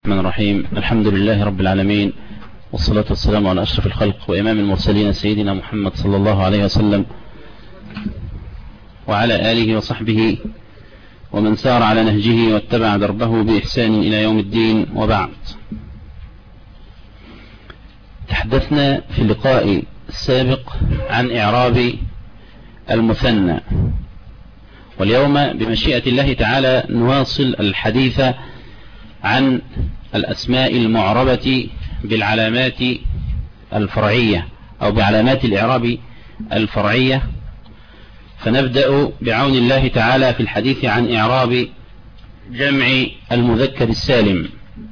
الرحمن الرحيم. الحمد لله رب العالمين، والصلاة والسلام على أشرف الخلق وإمام المرسلين سيدنا محمد صلى الله عليه وسلم وعلى آله وصحبه ومن سار على نهجه واتبع دربه بإحسان إلى يوم الدين، وبعد. تحدثنا في اللقاء السابق عن إعراب المثنى، واليوم بمشيئة الله تعالى نواصل الحديث عن الأسماء المعربة بالعلامات الفرعية أو بعلامات الإعراب الفرعية. فنبدأ بعون الله تعالى في الحديث عن إعراب جمع المذكر السالم.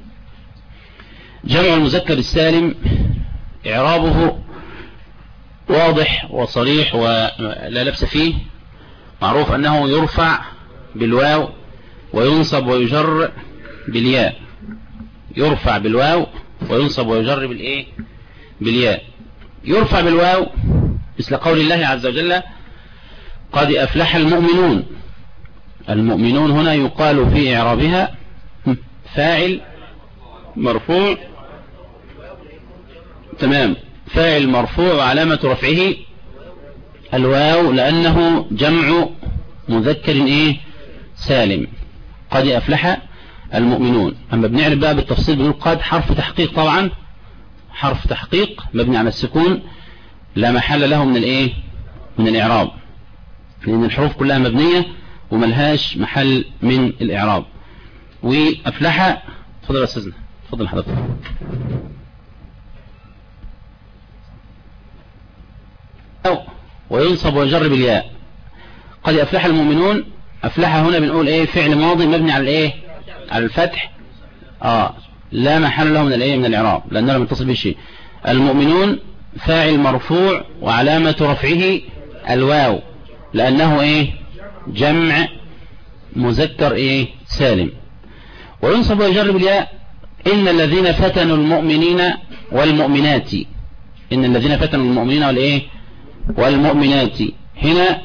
جمع المذكر السالم إعرابه واضح وصريح ولا لبس فيه. معروف أنه يرفع بالواو وينصب ويجر بالياء. يرفع بالواو وينصب ويجر بالايه؟ بالياء. يرفع بالواو مثل قول الله عز وجل: قد أفلح المؤمنون. المؤمنون هنا يقال في إعرابها فاعل مرفوع، تمام، فاعل مرفوع وعلامة رفعه الواو لأنه جمع مذكر ايه؟ سالم. قد أفلح المؤمنون. أما بنعرف بقى بالتفصيل بنقول قد حرف تحقيق، طبعا حرف تحقيق مبني على السكون لا محل له من الايه؟ من الإعراب، لأن الحروف كلها مبنية وملهاش محل من الإعراب. وأفلح، تفضل يا أستاذنا، تفضل حضرتك. وينصب ويجر بالياء. قد أفلح المؤمنون. أفلح هنا بنقول ايه؟ فعل ماضي مبني على الايه؟ على الفتح، لا محل له من الايه؟ من الإعراب، لأنه لم يتصل به شيء. المؤمنون فاعل مرفوع وعلامة رفعه الواو لأنه ايه؟ جمع مذكر ايه؟ سالم. وينصب ويجر بالياء. إن الذين فتنوا المؤمنين والمؤمنات. إن الذين فتنوا المؤمنين والايه؟ والمؤمنات. هنا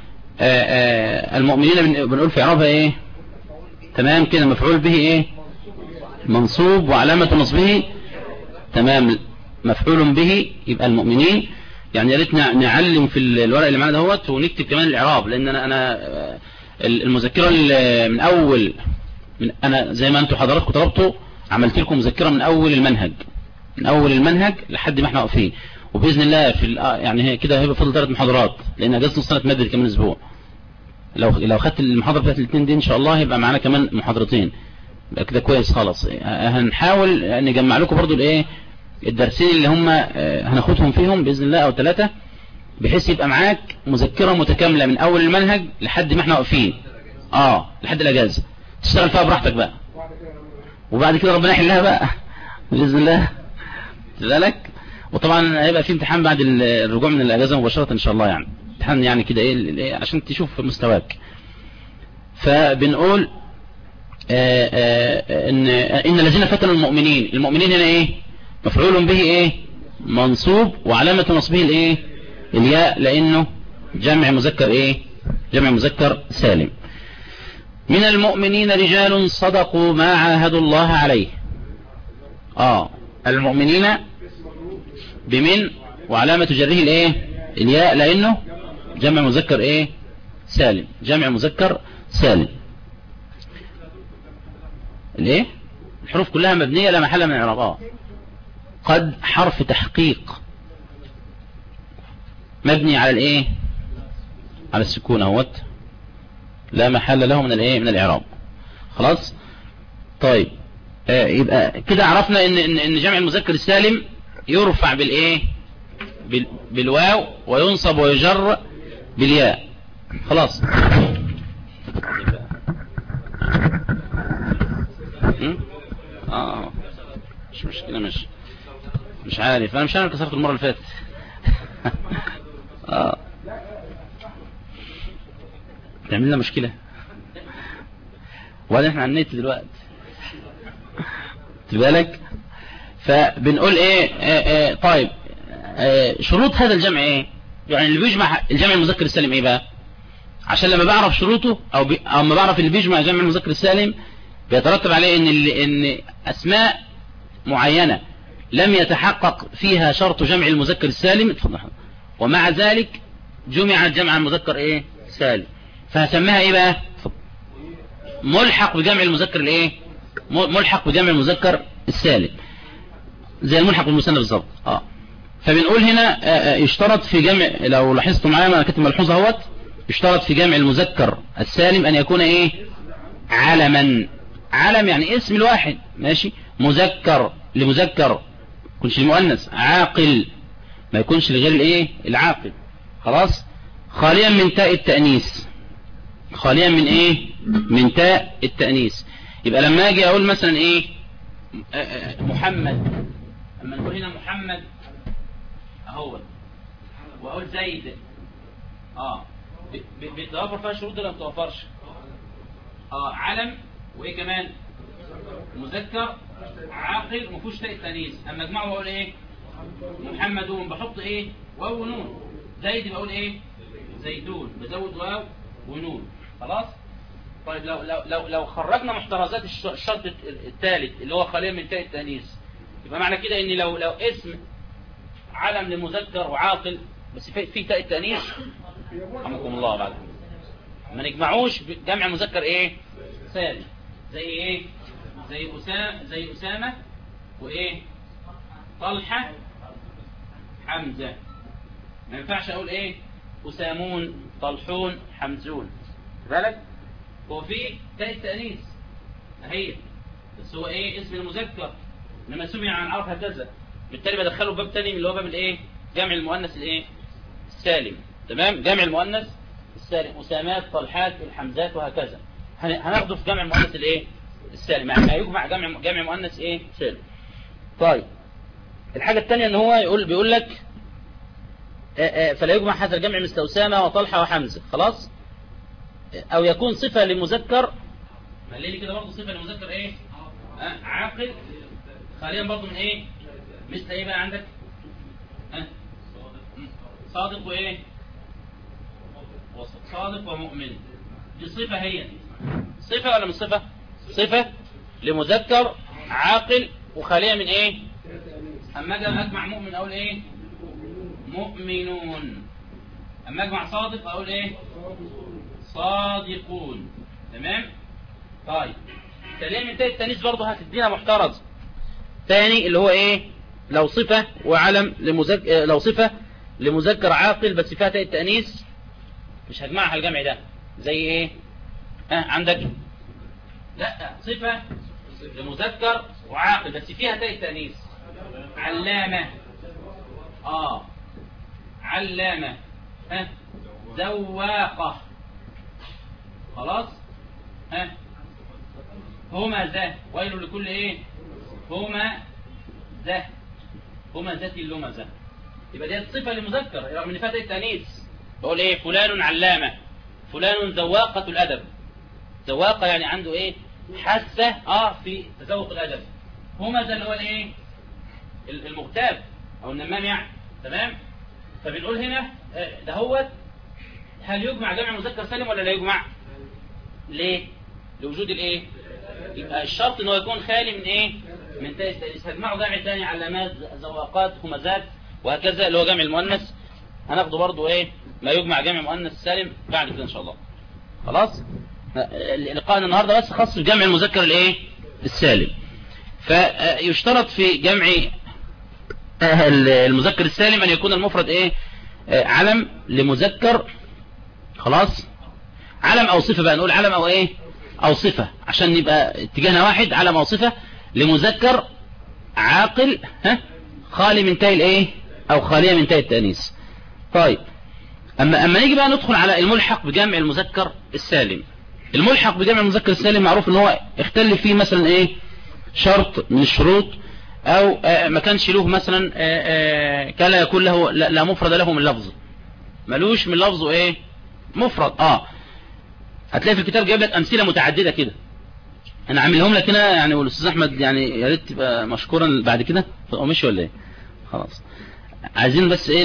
المؤمنين بنقول في إعرابها ايه؟ تمام كده، مفعول به ايه؟ منصوب وعلامة نصبه، تمام، مفعول به. يبقى المؤمنين، يعني يا ريت نعلم في الورق اللي معانا دهوت ونكتب كمان الإعراب، لأن أنا المذكرة من أول، أنا زي ما أنتم حضراتكم طلبتوا عملت لكم مذكرة من أول المنهج، من أول المنهج لحد ما احنا واقفين. وبإذن الله في يعني هي كده هيبقى فضل 3 محاضرات، لأن أجازة نص سنة مادة كمان أسبوع. لو خدت المحاضرة بتاعت الاثنين دي إن شاء الله هيبقى معانا كمان محاضرتين، يبقى كده كويس خالص. هنحاول نجمع لكم برضو الايه؟ الدرسين اللي هم هناخدهم فيهم بإذن الله، أو 3، بحيث يبقى معاك مذكرة متكاملة من أول المنهج لحد ما احنا واقفين، لحد الأجازة تشتغل فيها براحتك بقى، وبعد كده ربنا يحلها بقى بإذن الله ذلك. وطبعا هيبقى في امتحان بعد الرجوع من الأجازة مباشرة إن شاء الله، يعني امتحان يعني كده ايه عشان تشوف مستواك. فبنقول إن الذين فتنوا المؤمنين. المؤمنين هنا ايه؟ مفعول به ايه؟ منصوب وعلامة نصبه الايه؟ الياء، لأنه جمع مذكر ايه؟ جمع مذكر سالم. من المؤمنين رجال صدقوا ما عاهدوا الله عليه. المؤمنين بمن وعلامة جره الايه؟ الياء، لأنه جمع مذكر ايه؟ سالم. جمع مذكر سالم. الايه؟ الحروف كلها مبنية لا محل من الإعراب. قد حرف تحقيق مبني على الايه؟ على السكون اهوت، لا محل له من الايه؟ من الإعراب. خلاص. طيب يبقى كده عرفنا ان جمع المذكر السالم يرفع بالايه؟ بالواو وينصب ويجر بالياء. خلاص. مش مشكلة، مش عارف، انا مش عارف كسرت المرة اللي فاتت. تعمل لنا مشكلة، وبعدين احنا على النت دلوقتي، تبالك. فبنقول ايه؟ طيب شروط هذا الجمع ايه؟ يعني اللي بيجمع الجمع المذكر السالم ايه بقى؟ عشان لما بعرف شروطه او اما بعرف اللي بيجمع جمع المذكر السالم بيترتب عليه ان اسماء معينة لم يتحقق فيها شرط جمع المذكر السالم، ومع ذلك جمع جمع المذكر ايه سالم، فهسميها ايه بقى؟ ملحق بجمع المذكر الايه، ملحق بجمع المذكر السالم، زي الملحق بالمثنى بالظبط. فبنقول هنا يشترط في جمع، لو لاحظتوا معايا انا كاتب ملحوظه اهوت، يشترط في جمع المذكر السالم ان يكون ايه؟ علما. علم يعني اسم الواحد، ماشي. مذكر لمذكر، يكونش المؤنث. عاقل ما يكونش لغير الايه؟ العاقل. خلاص. خاليا من تاء التأنيث، خاليا من ايه؟ من تاء التأنيث. يبقى لما اجي اقول مثلا ايه؟ محمد، لما نقول هنا محمد اهو، واقول زيد، بتوفر فيها شروط ولا ما بتوفرش؟ علم، وايه كمان؟ مذكر عاقل ما فيهوش تاء التانيث. اما اجمعه واقول ايه؟ محمدون، بحط ايه؟ واو ونون. زيد بقول ايه؟ زيدون، بزود واو ونون. خلاص. طيب لو خرجنا محترزات الشرط الثالث اللي هو خاليا من تاء التانيث، يبقى معنى كده ان لو اسم علم لمذكر وعاقل بس في تاء التانيث، رحمكم الله بعد ما نجمعوش بجمع مذكر ايه؟ سالم. زي ايه؟ زي أسامة وايه؟ طلحة، حمزة. ما ينفعش اقول ايه؟ أسامون، طلحون، حمزون. بالك؟ هو في تاء التأنيث اهي، بس هو ايه؟ اسم المذكر، انما سمع عن عرف هكذا، بالتالي بدخله باب تاني اللي هو باب الايه؟ جمع المؤنث الايه؟ السالم. تمام؟ جمع المؤنث السالم، أسامات، طلحات، الحمزات، وهكذا. هناخده في جمع المؤنث الايه؟ السالم، يعني هيجمع جمع مؤنث ايه؟ سالم. طيب الحاجة الثانية ان هو بيقول لك فلا يجمع هذا الجمع مثل أسامة وطلحة وحمزة. خلاص. او يكون صفة لمذكر، مليلي كده برضه صفة لمذكر ايه؟ عاقل، خاليا برضه من ايه؟ مثل ايه بقى عندك؟ صادق وايه؟ صادق ومؤمن. دي صفة، هي صفة ولا مش صفة؟ صفة لمذكر عاقل وخالية من ايه؟ اما اجمع مؤمن اقول ايه؟ مؤمنون. اما اجمع صادق اقول ايه؟ صادقون. تمام؟ طيب خالية من تاء التانيث برضه هتدينا محترز ثاني اللي هو ايه؟ لو صفة وعلم لمذكر، لو صفة لمذكر عاقل بس فيها تاء التانيث مش هجمعها الجمع ده. زي ايه؟ عندك لا صفة لمذكر وعاقل بس فيها تاء التانيث. علامة، علامة، ذواقة. خلاص. همزة، ويل لكل ايه؟ همزة، همزة اللمزة. يبقى دي صفة لمذكر رغم ان فيها تاء التانيث. بقول ايه؟ فلان علامة، فلان ذواقة الادب. ذواقة يعني عنده ايه؟ حاسة في تذوق الادب. همزة اللي هو الايه؟ المغتاب او النمام يعني. تمام؟ فبنقول هنا دهوت هل يجمع جمع مذكر سالم ولا لا يجمع؟ ليه؟ لوجود الايه؟ يبقى الشرط ان هو يكون خالي من ايه؟ من تاء التانيث. هجمعه جمع ثاني، علامات، ذواقات، همزات، وهكذا اللي هو جمع المؤنث. هناخده برضو ايه؟ ما يجمع جمع مؤنث سالم بعد كده ان شاء الله. خلاص. لقاءنا النهارده بس خاص بجمع المذكر الايه؟ السالم. فيشترط في جمع المذكر السالم ان يكون المفرد ايه؟ علم لمذكر. خلاص. علم او صفة بقى، نقول علم او ايه؟ او صفة عشان يبقى اتجاهنا واحد. علم او صفة لمذكر عاقل خالي من تاء الايه؟ او خالية من تاء التانيث. طيب اما نيجي بقى ندخل على الملحق بجمع المذكر السالم. الملحق بجمع المذكر السالم معروف ان هو اختل فيه مثلا ايه؟ شرط من الشروط، او ما كانش له مثلا كان لا يكون له لا مفرد له من لفظ، ملوش من لفظه ايه؟ مفرد. هتلاقي في الكتاب جايب لك امثله متعدده كده، انا عاملهم لك هنا يعني. والاستاذ احمد يعني يا ريت تبقى مشكورا بعد كده. هو مش ولا ايه؟ خلاص. عايزين بس ايه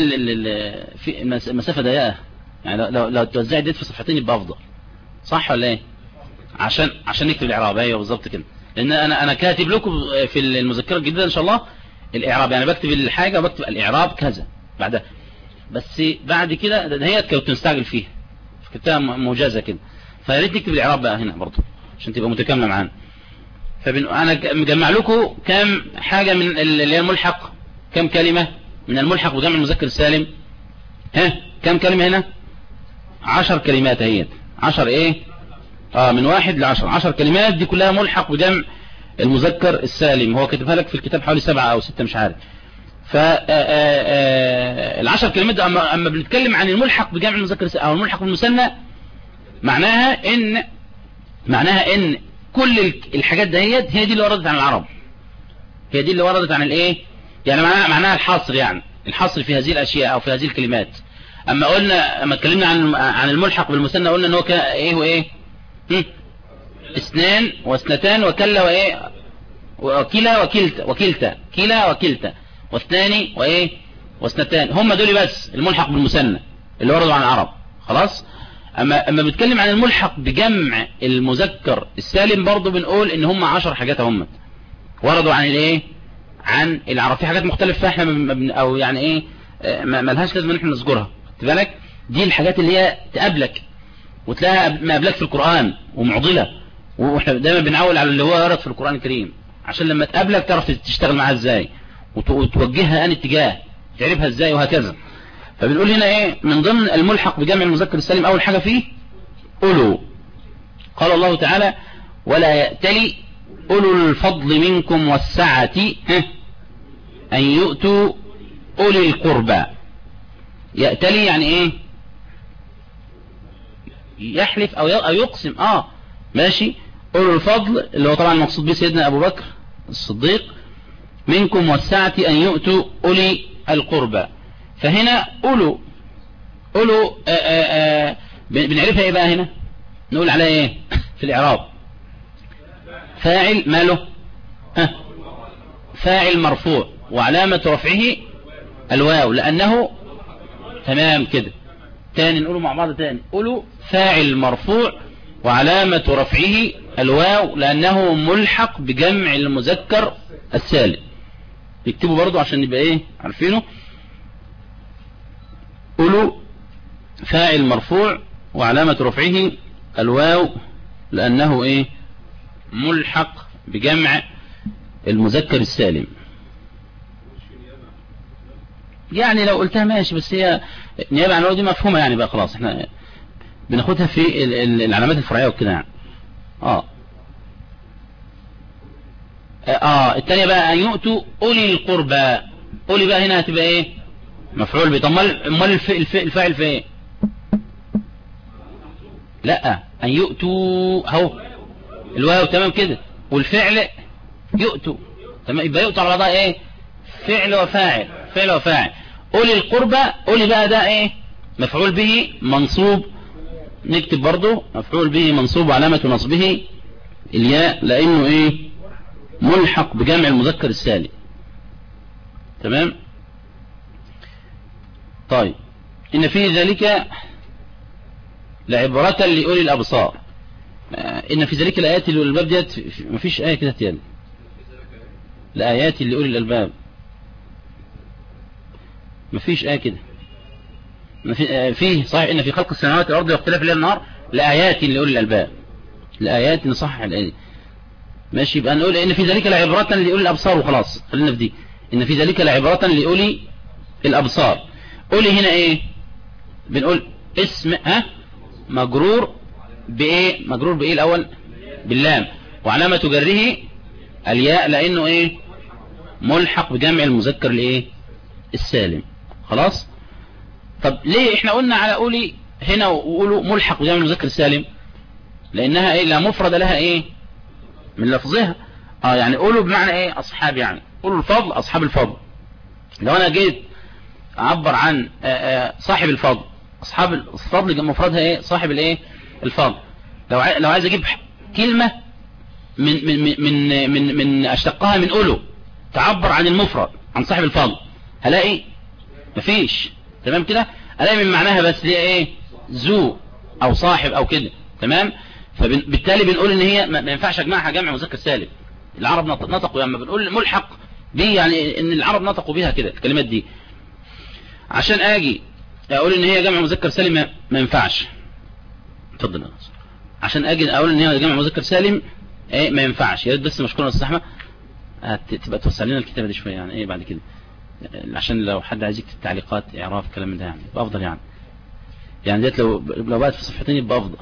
في مسافه ضيقه يعني، لو توزعت ديت في صفحتين يبقى افضل. صح ولا ايه؟ عشان نكتب الاعراب. ايوه بالظبط كده، لان انا كاتب لكم في المذكره الجديده ان شاء الله الاعراب، يعني بكتب الحاجه وبكتب الاعراب كذا بعدها، بس بعد كده ده هي كنت مستعجل فيها كتبتها موجزه كده، فيا ريت نكتب الاعراب بقى هنا برضه عشان تبقى متكامله معانا. انا مجمع لكم كام حاجه من اللي هي الملحق، كام كلمه من الملحق بجمع المذكر السالم. ها كام كلمه هنا؟ 10 كلمات اهيت. 10 ايه؟ من 1 ل10. 10 كلمات دي كلها ملحق بجمع المذكر السالم. هو كتبها لك في الكتاب حوالي 7 أو 6 مش عارف. ال10 كلمات اما بنتكلم عن الملحق بجمع المذكر السالم او الملحق بالمثنى، معناها ان كل الحاجات دهيت هي دي اللي وردت عن العرب، هي دي اللي وردت عن الايه، يعني معناها الحصر، يعني الحصر في هذه الاشياء او في هذه الكلمات. اما اتكلمنا عن الملحق بالمثنى قلنا ان هو ايه وايه، 2 و2 وكلا وايه، وكلا وكلتا كلا وكلتا، واثنان وايه واثنتان، هم دول بس الملحق بالمثنى اللي وردوا عن العرب. خلاص. اما بنتكلم عن الملحق بجمع المذكر السالم برضه بنقول ان هم 10 حاجات هم وردوا عن الايه، عن العرب. في حاجات مختلفه احنا او يعني ايه ما لهاش لازم ان احنا نذكرها، خد بالك. دي الحاجات اللي هي تقابلك وتلاقيها ما قابلك في القرآن ومعضلة، واحنا دايما بنعول على اللي هو ورد في القرآن الكريم عشان لما تقابلك تعرف تشتغل معاها ازاي وتوجهها ان اتجاه تعرفها ازاي وهكذا. فبنقول هنا ايه من ضمن الملحق بجمع المذكر السالم، اول حاجة فيه أولو. قال الله تعالى ولا يأتلي أولو الفضل منكم والسعة أن يؤتوا أولي القربى. يأتلي يعني ايه، يحلف او يقسم. ماشي. أولو الفضل اللي هو طبعا المقصود به سيدنا أبو بكر الصديق، منكم والسعة أن يؤتوا أولي القربى. فهنا أولو بنعرفها ايه بقى هنا، نقول عليها ايه في الإعراب؟ فاعل ماله، فاعل مرفوع وعلامة رفعه الواو لأنه، تمام كده. تاني نقوله مع بعض تاني، أولو فاعل مرفوع وعلامة رفعه الواو لأنه ملحق بجمع المذكر السالم. يكتبوا برضو عشان نبقى ايه عارفينه. أولو فاعل مرفوع وعلامة رفعه الواو لأنه ايه ملحق بجمع المذكر السالم. يعني لو قلتها ماشي، بس هي نيابة عن الواو دي مفهومة يعني بقى خلاص، احنا بناخدها في العلامات الفرعية وكده يعني. الثانية بقى أن يؤتوا أولي القربى. أولي بقى هنا هتبقى ايه مفعول به. طب امال الفاعل في ايه؟ لا أن يؤتوا اهو الواو، تمام كده، والفعل يؤتوا، تمام. يبقى يؤتوا على بعضها ايه، فعل وفاعل، فعل وفاعل. أولي القربى، أولي بقى ده ايه مفعول به منصوب، نكتب برضو مفعول به منصوب وعلامة نصبه الياء لأنه ايه ملحق بجمع المذكر السالم. تمام. طيب إن في ذلك لعبرة لأولي الأبصار. إن في ذلك الآيات لأولي الألباب ديت مفيش آية كده تاني، لآيات لأولي الألباب مفيش آية كده. فيه صحيح إن في خلق السماوات والأرض واختلاف الليل والنهار لآيات لأولي الألباب، لآيات نصحح الآية ماشي. يبقى نقول إن في ذلك لعبرة لأولي الأبصار وخلاص، خلينا في دي. إن في ذلك لعبرة لأولي الأبصار. أولي هنا إيه بنقول اسم مجرور بإيه، مجرور بإيه الأول باللام وعلامة جره الياء لأنه إيه ملحق بجمع المذكر الإيه السالم. خلاص. طب ليه احنا قلنا على أولي هنا وقولوا ملحق بجمع المذكر السالم؟ لأنها إيه لا مفرد لها إيه من لفظها. يعني قولوا بمعنى إيه أصحاب، يعني قولوا الفضل أصحاب الفضل. لو أنا جيت أعبر عن صاحب الفضل، أصحاب الفضل مفردها إيه صاحب الإيه الفضل. لو عايز أجيب كلمة من أشتقها من قوله تعبر عن المفرد عن صاحب الفضل، هلاقي مفيش. تمام كده. الاقي من معناها بس هي ايه ذو او صاحب او كده. تمام. فبالتالي بنقول ان هي ما ينفعش اجمعها جمع مذكر سالم. العرب نطقوا لما بنقول ملحق دي يعني ان العرب نطقوا بها كده الكلمات دي. عشان اجي اقول ان هي جمع مذكر سالم ما ينفعش. اتفضل يا ناصر. عشان اجي اقول ان هي جمع مذكر سالم ايه ما ينفعش. يا ريت بس مشكورا يا استاذ احمد تبقى توسع لنا الكتابه دي شويه يعني ايه بعد كده، عشان لو حد عايز يكتب تعليقات اعراف الكلام من ده يعني يبقى افضل يعني ديت لو بقت في صفحتين يبقى افضل.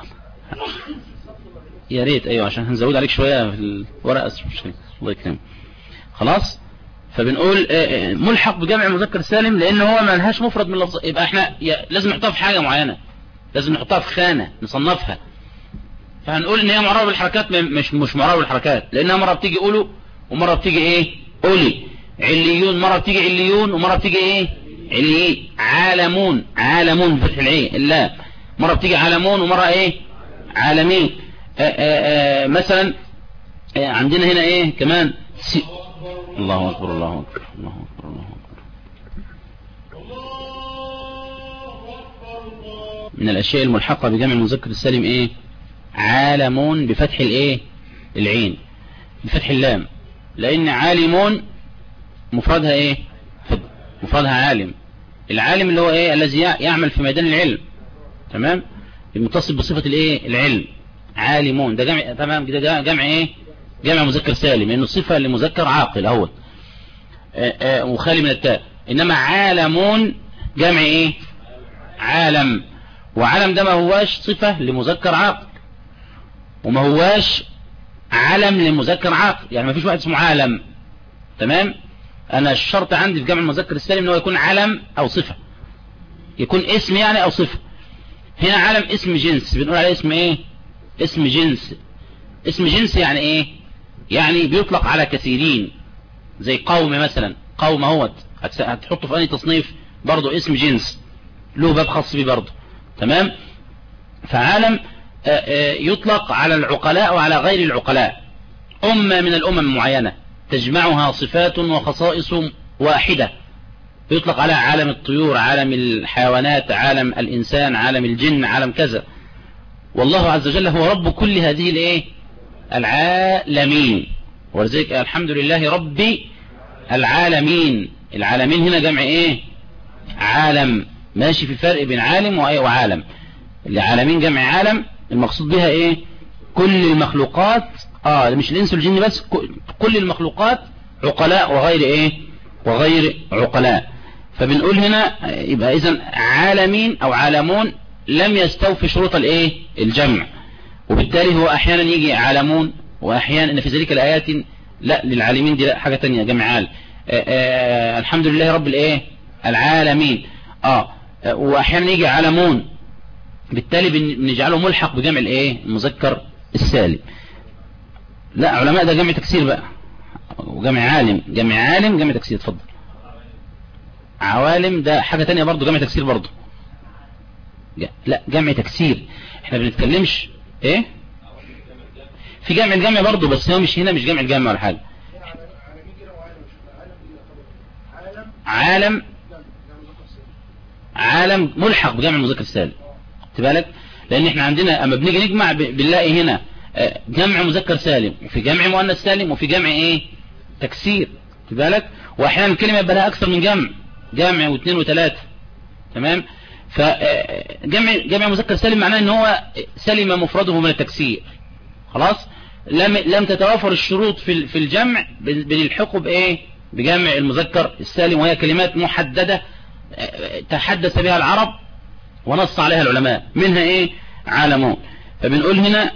يا ريت ايوه عشان هنزود عليك شويه في الورقه مش الله يكرمك. خلاص. فبنقول ملحق بجمع مذكر سالم لان هو ما لهاش مفرد من لفظ، يبقى احنا لازم نحطها في حاجه معينه، لازم نحطها في خانه نصنفها. فهنقول ان هي معربه بالحركات مش معربه بالحركات، لانها مره بتيجي قولوا ومره بتيجي ايه قولي. عليون مره بتيجي عليون ومره بتيجي ايه عليين. عالمون بفتح العين اللام مره بتيجي عالمون ومره ايه عالمين. مثلا عندنا هنا ايه كمان الله اكبر الله اكبر الله اكبر الله اكبر. من الاشياء الملحقه بجمع المذكر السالم ايه عالمون بفتح الايه العين بفتح اللام، لان عالمون مفردها ايه مفردها عالم. العالم اللي هو ايه الذي يعمل في ميدان العلم، تمام، المتصل بصفه الايه العلم. عالمون ده جمع، تمام، ده جمع ايه جمع مذكر سالم لانه صفه لمذكر عاقل اهو وخالي من التاء. انما عالمون جمع ايه عالم، وعالم ده ما هواش صفه لمذكر عاقل وما هواش علم لمذكر عاقل، يعني ما فيش واحد اسمه عالم. تمام. انا الشرط عندي في جمع المذكر السالم ان هو يكون علم او صفه، يكون اسم يعني او صفه. هنا علم اسم جنس بنقول عليه اسم ايه اسم جنس. اسم جنس يعني ايه يعني بيطلق على كثيرين، زي قوم مثلا. قوم اهوت هتحطه في اي تصنيف برضه اسم جنس له باب خاص بيه برضه. تمام. فعالم يطلق على العقلاء وعلى غير العقلاء. أمة من الأمم معينة تجمعها صفات وخصائص واحدة، يطلق على عالم الطيور، عالم الحيوانات، عالم الإنسان، عالم الجن، عالم كذا. والله عز وجل هو رب كل هذه الايه العالمين، ولذلك الحمد لله رب العالمين. العالمين هنا جمع ايه عالم، ماشي في فرق بين عالم وعالم. العالمين جمع عالم، المقصود بها ايه كل المخلوقات، مش الانس والجن بس، كل المخلوقات عقلاء وغير ايه وغير عقلاء. فبنقول هنا يبقى اذا عالمين او عالمون لم يستوفي شروط الايه الجمع، وبالتالي هو احيانا يجي عالمون، واحيانا ان في ذلك الايات لا للعالمين دي لا حاجة تانية جمع عال. الحمد لله رب الايه العالمين. واحيانا يجي عالمون، بالتالي بنجعله ملحق بجمع الايه المذكر السالم. لا علماء ده جمع تكسير بقى، وجمع عالم جمع عالم جمع تكسير. اتفضل. عوالم ده حاجة تانية برضو جمع تكسير برضو. لا جمع تكسير، احنا بنتكلمش ايه في جمع الجمع برضو، بس هو مش هنا مش جمع الجمع ولا حاجة. عالم ملحق بجمع المذكر السالم، خد بالك، لان احنا عندنا اما بنيجي نجمع بنلاقي هنا جمع مذكر سالم وفي جمع مؤنث سالم وفي جمع ايه تكسير، خد بالك، واحيانا الكلمه يبقى لها اكثر من جمع واثنين وثلاثه. تمام. فجمع مذكر سالم معناه ان هو سلم مفرده من التكسير، خلاص. لم تتوافر الشروط في الجمع، بنلحقه بايه بجمع المذكر السالم، وهي كلمات محدده تحدث بها العرب ونص عليها العلماء، منها ايه عالمون. فبنقول هنا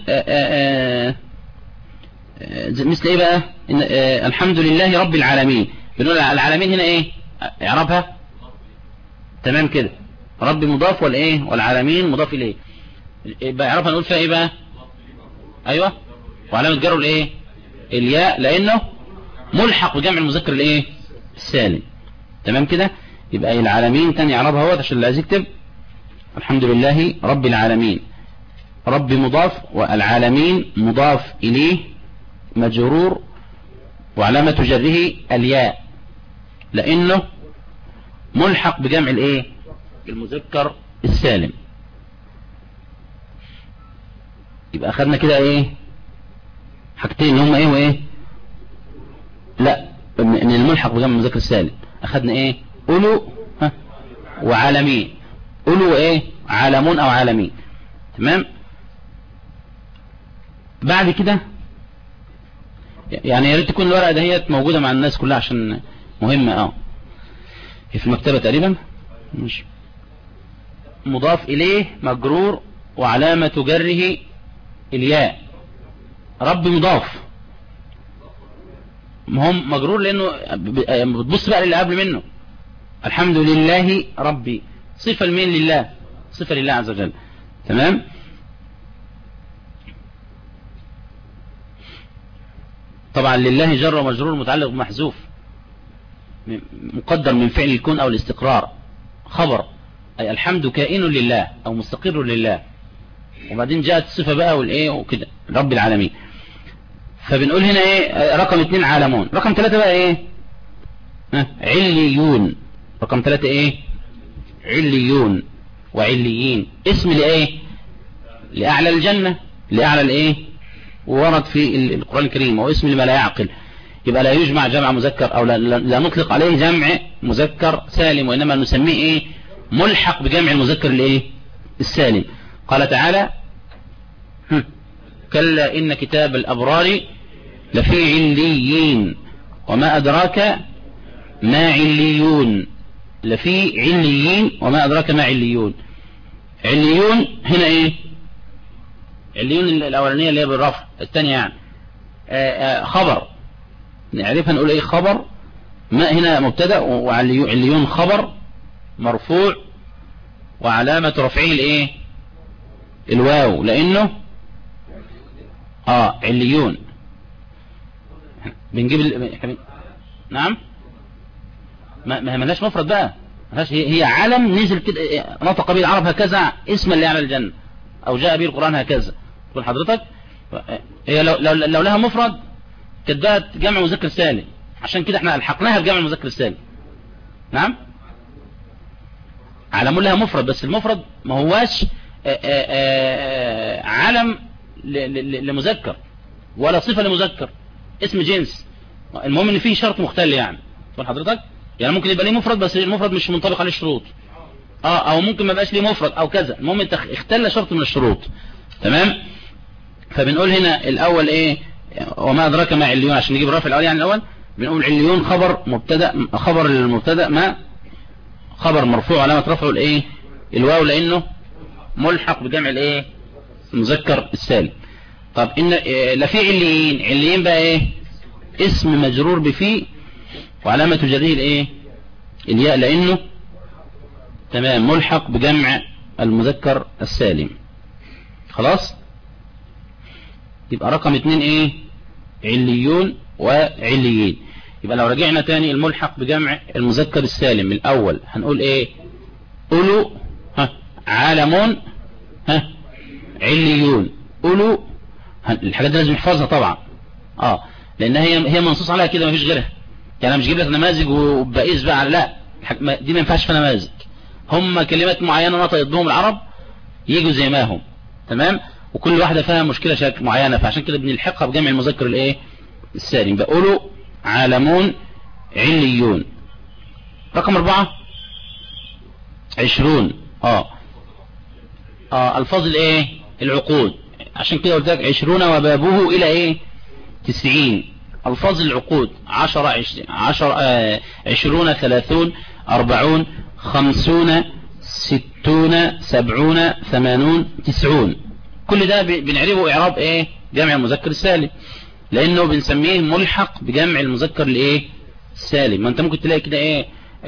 مثل ايه بقى الحمد لله رب العالمين. بنقول العالمين هنا ايه اعرابها تمام كده، رب مضاف والايه والعالمين مضاف اليه، يبقى اعرابها نقول فيها ايه بقى ايوه وعلامه جره الايه الياء، لانه ملحق بجمع المذكر الايه السالم. تمام كده. يبقى العالمين تاني اعرابها اهوت عشان اللي عايز يكتب الحمد لله رب العالمين، رب مضاف والعالمين مضاف إليه مجرور وعلامة جره الياء، لأنه ملحق بجمع الايه المذكر السالم. يبقى اخدنا كده ايه حاجتين اللي هم ايه وايه؟ لا، ان الملحق بجمع المذكر السالم اخدنا ايه؟ أولو وعالمين. أولو ايه؟ عالمون او عالمين. تمام. بعد كده يعني يا ريت تكون الورقه دهيت موجوده مع الناس كلها عشان مهمه. هي في المكتبه تقريبا. ماشي. مضاف اليه مجرور وعلامه جره الياء. رب مضاف، ما هم مجرور لانه بتبص بقى للي قبل منه. الحمد لله ربي صفه لمين؟ لله، صفه لله عز وجل. تمام. طبعا لله جر ومجرور متعلق بمحذوف مقدر من فعل الكون او الاستقرار. خبر اي الحمد كائن لله او مستقر لله، وبعدين جاءت الصفه بقى والايه وكده رب العالمين. فبنقول هنا ايه؟ رقم 2 عالمون. رقم 3 بقى ايه؟ عليون. رقم 3 ايه؟ عليون وعليين. اسم لايه؟ لاعلى الجنه، لاعلى الايه؟ وورد في القرآن الكريم. هو اسم لما لا يعقل، يبقى لا يجمع جمع مذكر او لا نطلق عليه جمع مذكر سالم، وانما نسميه ايه؟ ملحق بجمع المذكر الايه؟ السالم. قال تعالى كلا إن كتاب الأبرار لفي عليين وما أدراك ما عليون. لفي عليين وما أدراك ما عليون. عليون هنا إيه؟ عليون الأولانية اللي هي بالرفع، الثانية يعني خبر نعرفها نقول إيه؟ خبر. ما هنا مبتدأ، وعليون خبر مرفوع وعلامة رفعه الإيه؟ الواو، لأنه عليون. بنجيب نعم، ما ملهاش مفرد بقى، هي علم نزل كده، نطق به العرب هكذا اسما لأعلى الجنة، او جاء به القرآن هكذا. تقول حضرتك هي لو لها مفرد كانت بقت جمع مذكر سالم، عشان كده احنا الحقناها بجمع المذكر السالم. نعم، علم لها مفرد، بس المفرد ما هواش علم لمذكر ولا صفة لمذكر، اسم جنس. المهم ان فيه شرط مختل يعني. تقول حضرتك يعني ممكن يبقى ليه مفرد بس المفرد مش منطبق عليه الشروط، او ممكن ما يبقاش ليه مفرد او كذا. المهم انت اختل شرط من الشروط. تمام. فبنقول هنا الاول ايه؟ وما ادراك ما عليون، عشان نجيب الرفع الاول يعني. الاول بنقول عليون خبر مبتدا، خبر المبتدا ما خبر مرفوع علامه رفعه الايه؟ الواو، لانه ملحق بجمع الايه؟ المذكر السالم. طب ان لفي عليين، عليين بقى ايه؟ اسم مجرور بفي وعلامة جره الايه؟ الياء، لانه تمام ملحق بجمع المذكر السالم. خلاص. يبقى رقم 2 ايه؟ عليون وعليين. يبقى لو رجعنا تاني الملحق بجمع المذكر السالم الاول هنقول ايه؟ أولو عالمون عليون. أولو الحاجات دي لازم نحفظها طبعا، لان هي منصوص عليها كده، مفيش غيرها. يعني انا مش جايب لك نماذج وبقيس بقى، لا دي ما ينفعش في نماذج. هم كلمات معينه نطقت بهم العرب يجوا زي ما هم. تمام. وكل واحده فيها مشكله شكل معينه، فعشان كده بنلحقها بجمع المذكر الايه؟ السالم. بقولوا عالمون عليون. رقم 4 20. الفاظ الايه؟ العقود. عشان كده قلت لك 20 وبابه الى ايه؟ 90. الفاظ العقود 10 20 30 40 50 60 70 80 90. كل ده بنعرفه اعراب ايه؟ جمع المذكر السالم، لانه بنسميه ملحق بجمع المذكر الايه؟ السالم. ما انت ممكن تلاقي كده ايه؟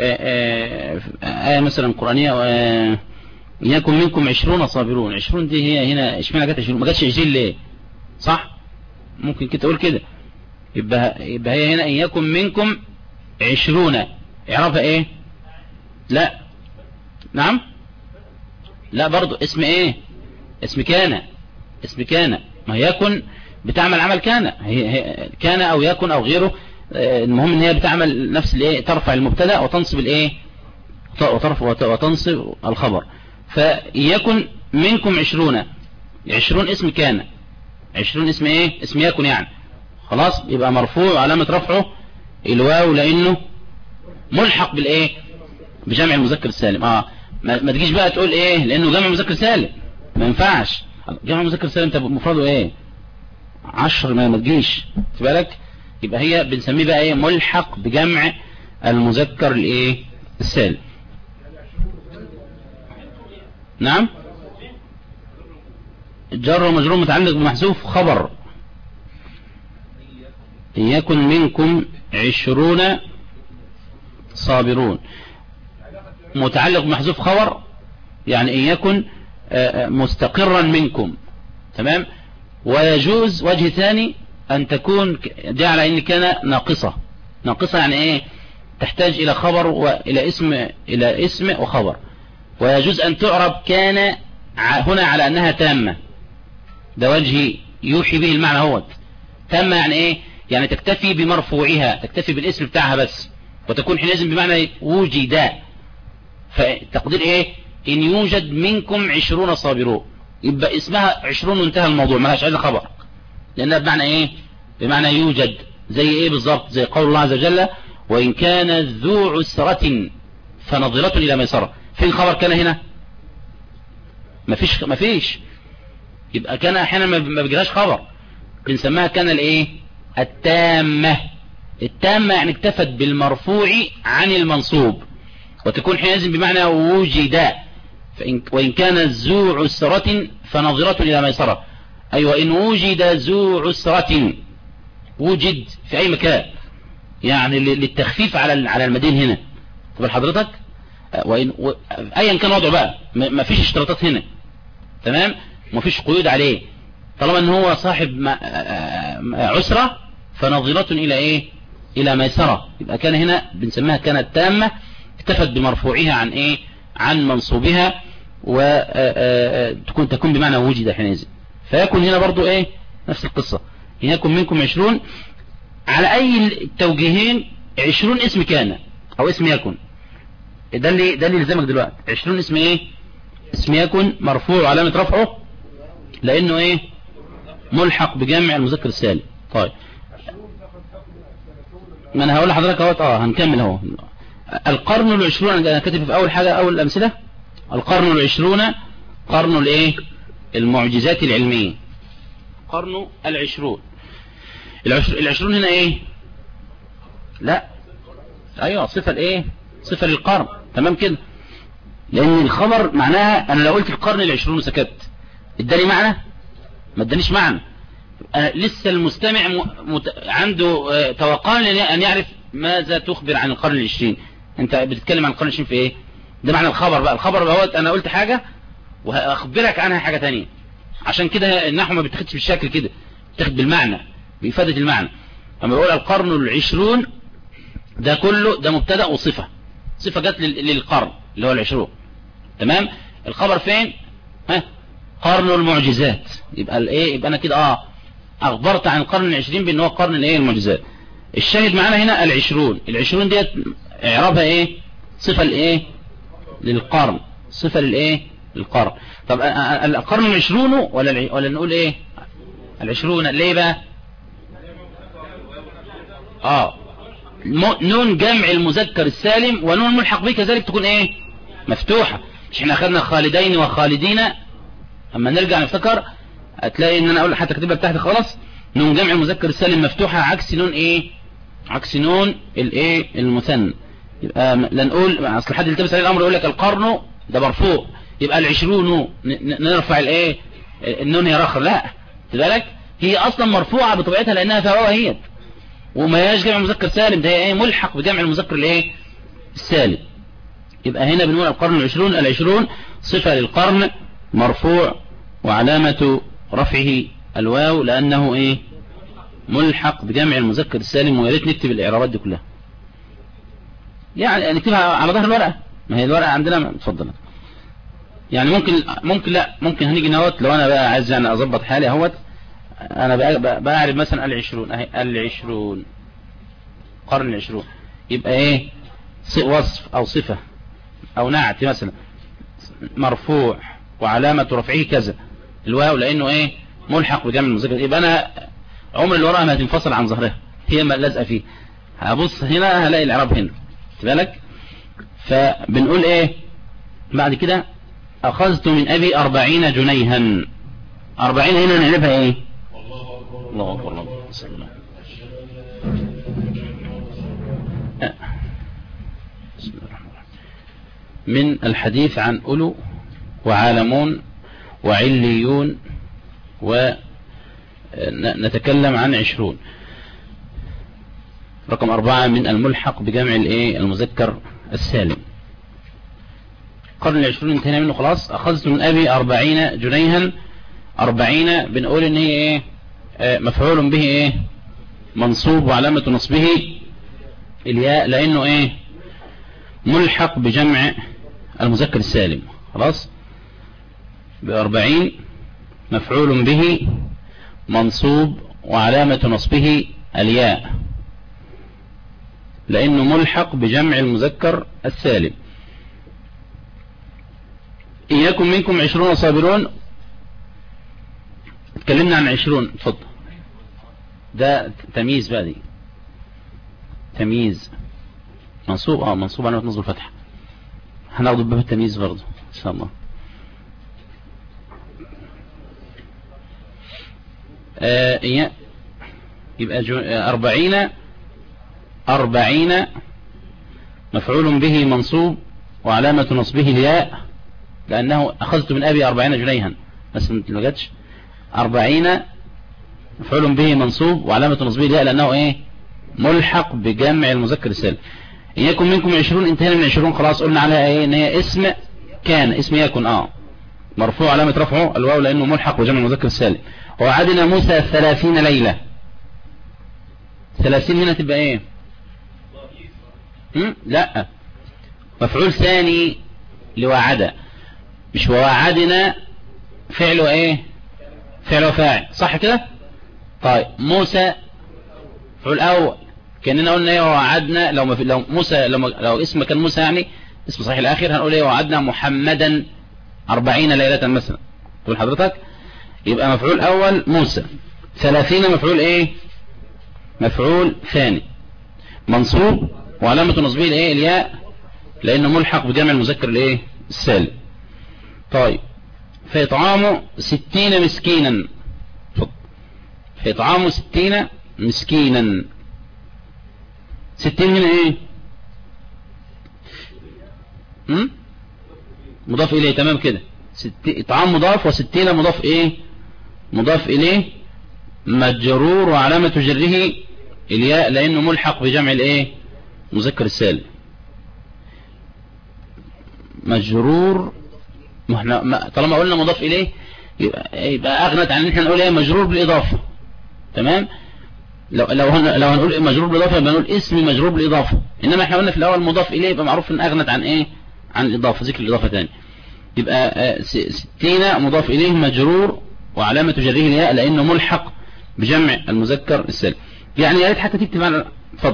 مثلا قرآنية يكن منكم 20 صابرون. 20 دي هي هنا اشمعنى جت 20؟ ما جاتش 20 ليه؟ صح؟ ممكن كده تقول كده. يبقى هي هنا ان يكن منكم 20 اعرابها ايه؟ لا. نعم، لا برضو اسم ايه؟ اسم كان. اسم كان. ما يكن بتعمل عمل كان، هي كان او يكن او غيره. المهم ان هي بتعمل نفس الايه؟ ترفع المبتدا وتنصب الايه؟ وتنصب الخبر. فيكن منكم 20 20 اسم كان، 20 اسم ايه؟ اسم يكن يعني. خلاص يبقى مرفوع علامة رفعه الواو لانه ملحق بالايه؟ بجمع المذكر السالم. ما تجيش بقى تقول ايه لانه جمع مذكر سالم، ما ينفعش. جمع مذكر سالم انت مفرده ايه؟ 10، ما تجيش بالك. يبقى هي بنسميه بقى ايه؟ ملحق بجمع المذكر الايه؟ السالم. نعم، جر ومجرور متعلق بمحذوف خبر. إن يكن منكم 20 صابرون، متعلق بمحذوف خبر، يعني إن يكن مستقرا منكم. تمام. ويجوز وجه ثاني أن تكون دي على إن كان ناقصة. ناقصة يعني إيه؟ تحتاج إلى خبر وإلى اسم وخبر. ويجوز أن تعرب كان هنا على أنها تامة، ده وجه يوحي به المعنى. هو تامة يعني إيه؟ يعني تكتفي بمرفوعها، تكتفي بالاسم بتاعها بس، وتكون حينئذ بمعنى وجد. فتقدير إيه؟ إن يوجد منكم 20 صابرون، يبقى اسمها 20 وانتهى الموضوع، ما لهاش عايزة خبر، لأنها بمعنى إيه؟ بمعنى يوجد. زي إيه بالظبط؟ زي قول الله عز وجل وإن كان ذو عسرة فنظرة إلى ميسرة. فين الخبر كان هنا؟ مفيش. يبقى كان احيانا ما بيجيلهاش خبر، بنسميها كان الايه؟ التامة. التامة يعني اكتفت بالمرفوع عن المنصوب، وتكون حينئذ بمعنى وجد. وإن كان ذو عسرة فنظرة إلى ميسرة، أي وإن وجد ذو عسرة، وجد في أي مكان، يعني للتخفيف على المدين هنا. طب حضرتك ايا كان وضعه بقى، ما فيش اشتراطات هنا. تمام، ما فيش قيود عليه، طالما ان هو صاحب عسرة فنظرة الى ايه؟ الى ميسرة. يبقى كان هنا بنسميها كانت تامة، اكتفت بمرفوعها عن ايه؟ عن منصوبها، تكون بمعنى وجد حينئذ. فيكون هنا برضو ايه؟ نفس القصة. ان يكن منكم 20 على اي التوجيهين، 20 اسم كان او اسم يكن، ده اللي يلزمك دلوقتي. 20 اسم ايه؟ اسم يكن مرفوع علامة رفعه لانه ايه؟ ملحق بجمع المذكر السالم. طيب ما انا هقول لحضرتك اهوت. هنكمل اهو. القرن العشرون انا كاتب في اول حاجة، اول الامثلة. القرن العشرون قرن الايه؟ المعجزات العلمية. قرن العشرون. العشرون هنا ايه؟ لا ايوه صفة الايه؟ صفة للقرن. تمام كده، لان الخبر معناها انا لو قلت القرن العشرون وسكت اداني معنى؟ ما ادانيش معنى. لسه المستمع عنده توقعا ان يعرف ماذا تخبر عن القرن العشرين. انت بتتكلم عن القرن العشرين في ايه؟ ده معنى الخبر بقى. الخبر بقى انا قلت حاجة وهأخبرك عنها حاجة تانية. عشان كده النحو ما بيتاخدش بالشكل كده، بيتاخد بالمعنى، بإفادة المعنى. لما بقول القرن العشرون ده كله ده مبتدأ وصفة. صفة جت للقرن اللي هو العشرون. تمام. الخبر فين؟ قرن المعجزات. يبقى الايه؟ يبقى انا كده اخبرت عن القرن العشرين بان هو قرن الايه؟ المعجزات. الشاهد معانا هنا العشرون. العشرون ديت اعرابها ايه؟ صفة الايه؟ للقرن. صفة للايه؟ للقرن. طب القرن العشرون ولا نقول ايه؟ العشرون. ليه بقى؟ نون جمع المذكر السالم ونون ملحق به كذلك تكون ايه؟ مفتوحة. مش احنا اخذنا خالدين وخالدين؟ اما نرجع نفتكر هتلاقي ان انا اقول حتى كاتبها تحت خلاص. نون جمع المذكر السالم مفتوحة عكس نون ايه؟ عكس نون الايه؟ المثنى. يبقى لا نقول اصل حد يلتبس عليه الامر يقول لك القرن ده مرفوع يبقى العشرون نرفع الايه؟ النون يرخر. لا، بالك هي اصلا مرفوعة بطبيعتها لانها فواء هي، وما هياش جمع مذكر سالم، ده هي ايه؟ ملحق بجمع المذكر الايه؟ السالم. يبقى هنا بنقول القرن العشرون. العشرون صفة للقرن مرفوع وعلامة رفعه الواو لانه ايه؟ ملحق بجمع المذكر السالم. ويا ريت نكتب الاعرابات دي كلها، يعني نكتبها على ظهر الورقة. ما هي الورقة عندنا. اتفضل. يعني ممكن هنيجي نوت لو انا بقى عايز يعني اظبط حالي اهوت. انا بعرف مثلا العشرون اهي. العشرون قرن العشرون يبقى ايه؟ وصف او صفة او نعت مثلا مرفوع وعلامة رفعه كذا. الواو لانه ايه ملحق بجمع المذكر. يبقى انا عمر اللي وراها ما هتنفصل عن ظهرها، هي ما لازقه فيه. هبص هنا هلاقي الاعراب هنا، خد بالك. فبنقول ايه بعد كده؟ اخذت من ابي 40 جنيها. 40 هنا نقلبها ايه؟ الله اكبر الله اكبر. بسم الله الرحمن الرحيم. من الحديث عن أولو وعالمون وعليون، ونتكلم عن 20. رقم 4 من الملحق بجمع المذكر السالم. قرن 20 انتهينا منه خلاص. أخذت من أبي 40 جنيها. 40 بنقول إن هي إيه؟ مفعول به إيه؟ منصوب، وعلامة نصبه الياء لأنه إيه؟ ملحق بجمع المذكر السالم. خلاص. ب40 مفعول به منصوب، وعلامة نصبه الياء لأنه ملحق بجمع المذكر السالم. إن يكن منكم 20 صابرون. اتكلمنا عن 20. اتفضل. ده تمييز بقى، دي تمييز منصوب. منصوب علامة نصب الفتحة. هناخد باب التمييز برضه ان شاء الله. يبقى 40 مفعول به منصوب، وعلامة نصبه الياء لأنه أخذت من أبي 40 جنيها. بس ما جاتش 40 مفعول به منصوب، وعلامة نصبه الياء لأنه إيه؟ ملحق بجمع المذكر السالم. إن يكن منكم 20. انتهينا من 20 خلاص. قلنا عليها إيه؟ إن هي اسم كان، اسم يكن مرفوع، علامة رفعه الواو لأنه ملحق بجمع المذكر السالم. ووعدنا موسى 30 ليلة. 30 هنا تبقى ايه؟ لا، مفعول ثاني لوعد. مش ووعدنا فعله ايه؟ فعله فاعل، صح كده؟ طيب موسى مفعول اول. كأننا قلنا ايه؟ ووعدنا. لو موسى، لو اسم كان موسى يعني اسم صحيح الاخر، هنقول ايه؟ وعدنا محمدا 40 ليلة مثلا. تقول حضرتك يبقى مفعول اول موسى. 30 مفعول ايه؟ مفعول ثاني منصوب، وعلامة نصبه الايه؟ الياء لانه ملحق بجمع المذكر الايه؟ السالم. طيب فإطعام 60 مسكينا. فإطعام 60 مسكينا. 60 هنا ايه؟ مضاف اليه. تمام كده. إطعام مضاف، و60 مضاف ايه؟ مضاف اليه مجرور، وعلامة جره الياء لانه ملحق بجمع الايه؟ مذكر السالم. مجرور. طالما قلنا مضاف اليه يبقى اغنت عن ان احنا نقول ايه؟ مجرور بالاضافه. تمام. لو هنقول مجرور بالاضافه يبقى نقول اسم مجرور بالاضافه، انما احنا قلنا في الاول مضاف اليه يبقى معروف ان اغنت عن ايه؟ عن الاضافه، ذكر الاضافه تاني. يبقى 60 مضاف اليه مجرور، وعلامة جره الياء لانه ملحق بجمع المذكر السالم. يعني يا ريت حتى تكتب على. اتفضل.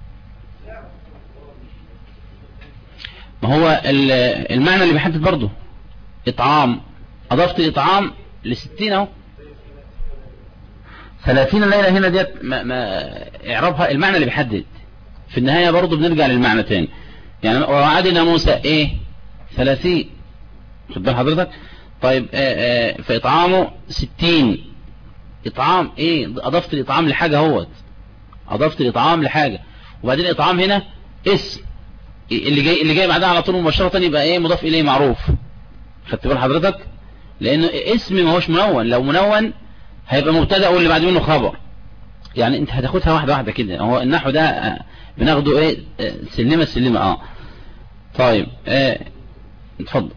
ما هو المعنى اللي بيحدد برضه اطعام. اضفت الاطعام ل60 اهو. 30 ليلة هنا ديت اعرابها المعنى اللي بيحدد. في النهاية برضه بنرجع للمعنى تاني. يعني وعدنا موسى ايه؟ 30. خد بال حضرتك. طيب فإطعامه 60. إطعام ايه؟ اضفت الاطعام لحاجة اهوت. اضفت الاطعام لحاجة، وبعدين الاطعام هنا اسم اللي جاي بعدها على طول مباشرة يبقى ايه؟ مضاف اليه معروف. خدت بال حضرتك؟ لانه اسم ما هوش منون. لو منون هيبقى مبتدا واللي بعد منه خبر. يعني انت هتاخدها واحدة واحدة كده. هو النحو ده بناخده ايه؟ سلمة سلمة. طيب اتفضل.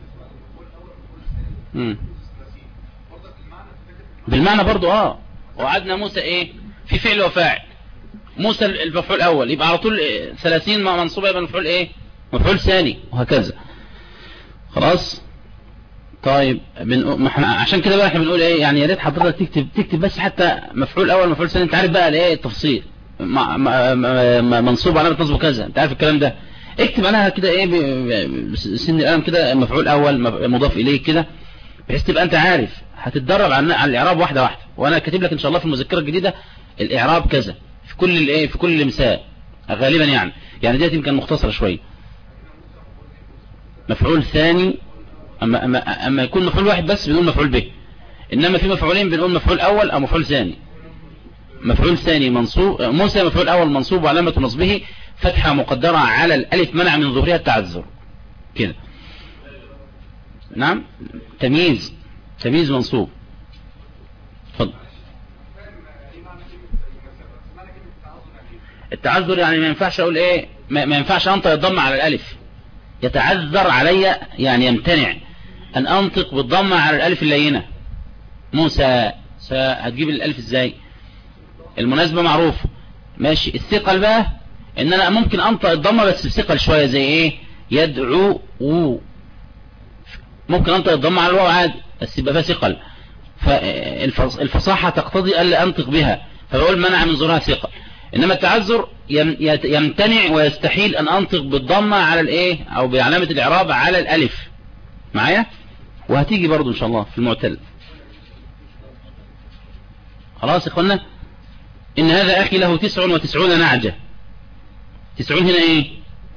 بالمعنى برضو. وعدنا موسى ايه؟ في فعل وفاعل. موسى المفعول الاول يبقى على طول 30 منصوبه يبقى المفعول ايه؟ مفعول ثاني، وهكذا. خلاص. طيب عشان كده بقى احنا بنقول ايه؟ يعني يا ريت حضرتك تكتب بس حتى مفعول اول مفعول ثاني. انت عارف بقى الايه؟ التفصيل منصوب علامه نصبه كذا. انت عارف الكلام ده. اكتب عليها كده ايه؟ بسن القلم كده. مفعول اول مضاف اليه كده. بحيث تبقى انت عارف هتتدرب على الاعراب واحده واحده. وانا كاتب لك ان شاء الله في المذكره الجديده الاعراب كذا في كل الايه في كل مثال غالبا يعني ديت يمكن مختصره شويه. مفعول ثاني اما يكون مفعول واحد بس بنقول مفعول به، انما في مفعولين بنقول مفعول اول او مفعول ثاني. مفعول ثاني منصوب موسى، مفعول اول منصوب وعلامه نصبه فتحه مقدره على الالف منع من ظهورها التعذر كده. نعم تمييز منصوب. اتفضل. التعذر يعني ما ينفعش اقول ايه، ما ينفعش انطق الضمه على الالف، يتعذر علي يعني يمتنع ان انطق بالضمه على الالف اللينه. موسى هتجيب الالف ازاي؟ المناسبه معروفه ماشي. الثقل بقى ان انا ممكن انطق الضمه بس بثقل شويه، زي ايه؟ يدعو ممكن انطق الضمه على الواو عادي بس يبقى فيها ثقل، فالفصاحه تقتضي الا انطق بها، فبقول منع من ظهورها ثقل. انما التعذر يمتنع ويستحيل ان انطق بالضمه على الايه او بعلامه الاعراب على الالف معايا، وهتيجي برضو ان شاء الله في المعتل. خلاص يا اخوانا. ان هذا اخي له 99 نعجه. 90 هنا ايه؟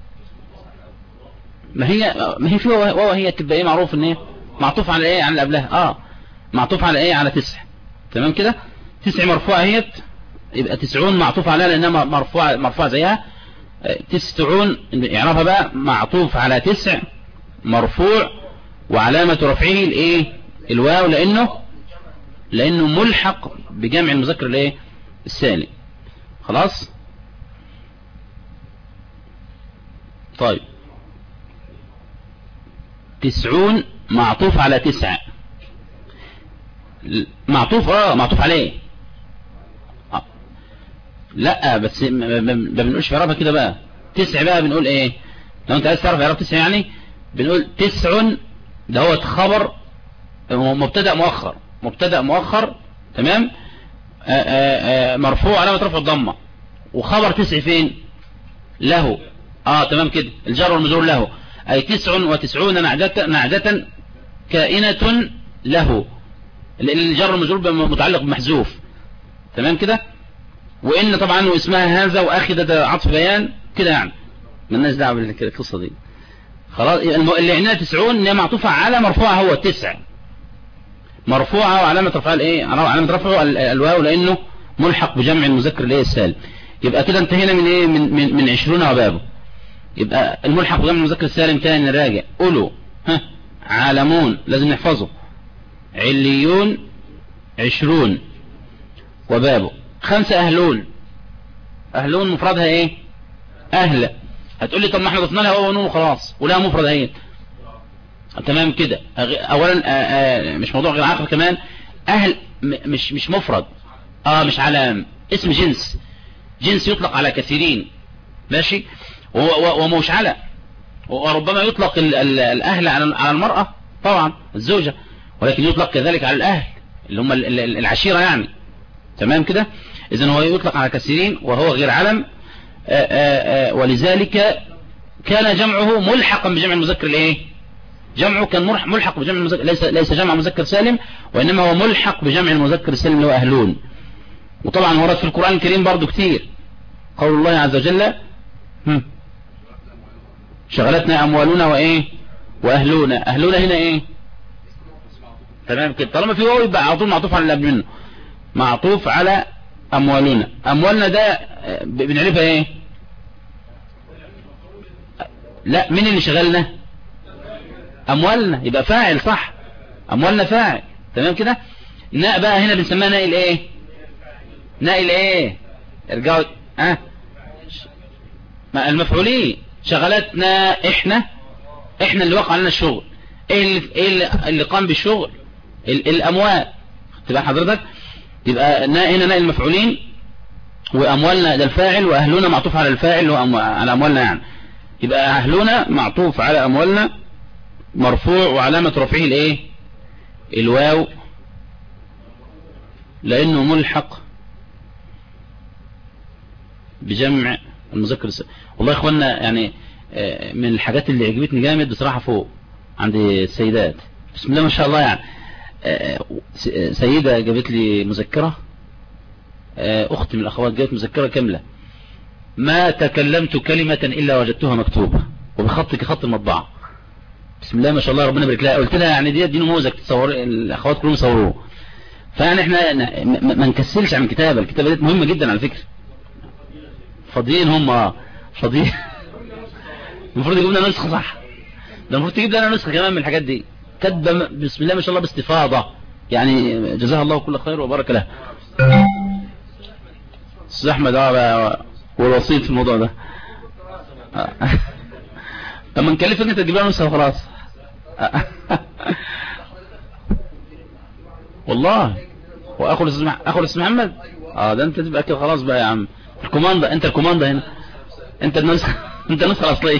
ما هي في وهي تبقى ايه معروف ان هي معطوف على ايه؟ على اللي قبلها. معطوف على ايه؟ على 9. تمام كده. 9 مرفوعه اهيت، يبقى 90 معطوف عليها لانها مرفوعه زيها. 90 اعرابها بقى معطوف على 9 مرفوع وعلامه رفعه الايه؟ الواو، لانه ملحق بجمع المذكر الايه؟ السالم. خلاص. طيب 90 معطوف على 9. معطوف عليه. لا بس ما بنقولش في اعرابها كده بقى. 9 بقى بنقول ايه؟ لو انت عايز تعرف اعراب 9 يعني بنقول 9 ده هو خبر مبتدأ مؤخر تمام. مرفوع علامة رفع الضمة، وخبر 9 فين؟ له. تمام كده. الجار والمجرور له، اي 99 نعجة كائنة له. الجار والمجرور متعلق بمحذوف. تمام كده. وان طبعا واسمها هذا واخذ ده عطف بيان كده يعني مالناش دعوه بالقصه دي. خلاص. اللي عندنا 90 هي معطوفه على مرفوعه هو 9 مرفوعه وعلامه رفعها الايه؟ علامه رفعه الواو لانه ملحق بجمع المذكر الايه؟ السالم. يبقى كده انتهينا من ايه؟ من 20 وبابه. يبقى الملحق بجمع المذكر السالم تاني نراجع. قولوا عالمون لازم نحفظه. عليون 20 وبابه. 5 أهلون مفردها ايه؟ أهل. هتقول لي طب ما احنا ضفنا لها واو ونون وخلاص ولها مفرد اهي. تمام كده. اولا مش موضوع غير عاقل كمان. أهل مش مفرد. مش على اسم جنس يطلق على كثيرين ماشي. ومش على، وربما يطلق الأهل على المرأة طبعا الزوجة، ولكن يطلق كذلك على الأهل اللي هم العشيرة يعني. تمام كده. إذن هو يطلق على كثيرين وهو غير علم. ولذلك كان جمعه ملحقا بجمع المذكر الايه؟ جمعه كان ملحق بجمع المذكر، ليس جمع مذكر سالم، وإنما هو ملحق بجمع المذكر السالم اللي هو أهلون. وطبعا ورد في القرآن الكريم برضو كتير قول الله عز وجل شغلتنا أموالنا وإيه؟ وأهلنا. أهلنا هنا إيه؟ تمام كده. طالما في واو يبقى على طول معطوف على اللي قبل منه، معطوف على أموالنا. أموالنا ده بنعرفها إيه؟ لا، مين اللي شغلنا؟ أموالنا. يبقى فاعل صح، أموالنا فاعل. تمام كده. ناء بقى هنا بنسميها ناء الإيه؟ ناء الإيه؟ ارجعوا المفعولين. شغلتنا احنا اللي وقع لنا الشغل. ايه اللي قام بالشغل؟ الاموال. تبقى حضرتك يبقى هنا ناء المفعولين، واموالنا ده الفاعل، واهلنا معطوف على الفاعل على اموالنا يعني. يبقى اهلنا معطوف على اموالنا مرفوع وعلامة رفعه الايه؟ الواو لانه ملحق بجمع المذكر السالم. والله يا اخوانا يعني من الحاجات اللي عجبتني جامد بصراحة فوق عند السيدات بسم الله ما شاء الله يعني سيدة جابت لي مذكرة، أخت من الأخوات جابت مذكرة كاملة، ما تكلمت كلمة إلا وجدتها مكتوبة وبخط كخط المطبعة. بسم الله ما شاء الله ربنا يبارك لها. قلت لها يعني دي نموذج تصور الأخوات كلهم يصوروه. فيعني احنا ما نكسلش عن الكتابة. الكتابة دي مهمة جدا على فكرة. فاضيين هم فاضيين. المفروض يجيب لنا نسخة صح، ده المفروض تجيب لنا نسخة كمان من الحاجات دي، كاتبة بسم الله ما شاء الله باستفاضة، يعني جزاها الله كل خير وبارك له. استاذ احمد والوسيط في الموضوع ده. طب ما نكلفك انت تجيب لنا نسخة وخلاص. والله واخو الاستاذ محمد. ده انت تبقى كده خلاص بقى يا عم، الكوماندا، انت الكوماندا هنا، انت النسخة انت النسخة الاصلية.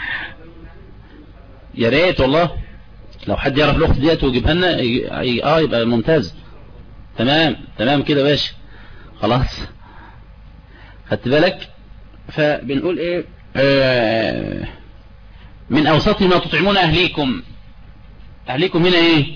يا ريت والله لو حد يعرف الاخت ديت ويجيبها لنا يبقى ممتاز. تمام كده باشا خلاص. خدت بالك؟ فبنقول ايه من اوسط ما تطعمون اهليكم. اهليكم هنا ايه؟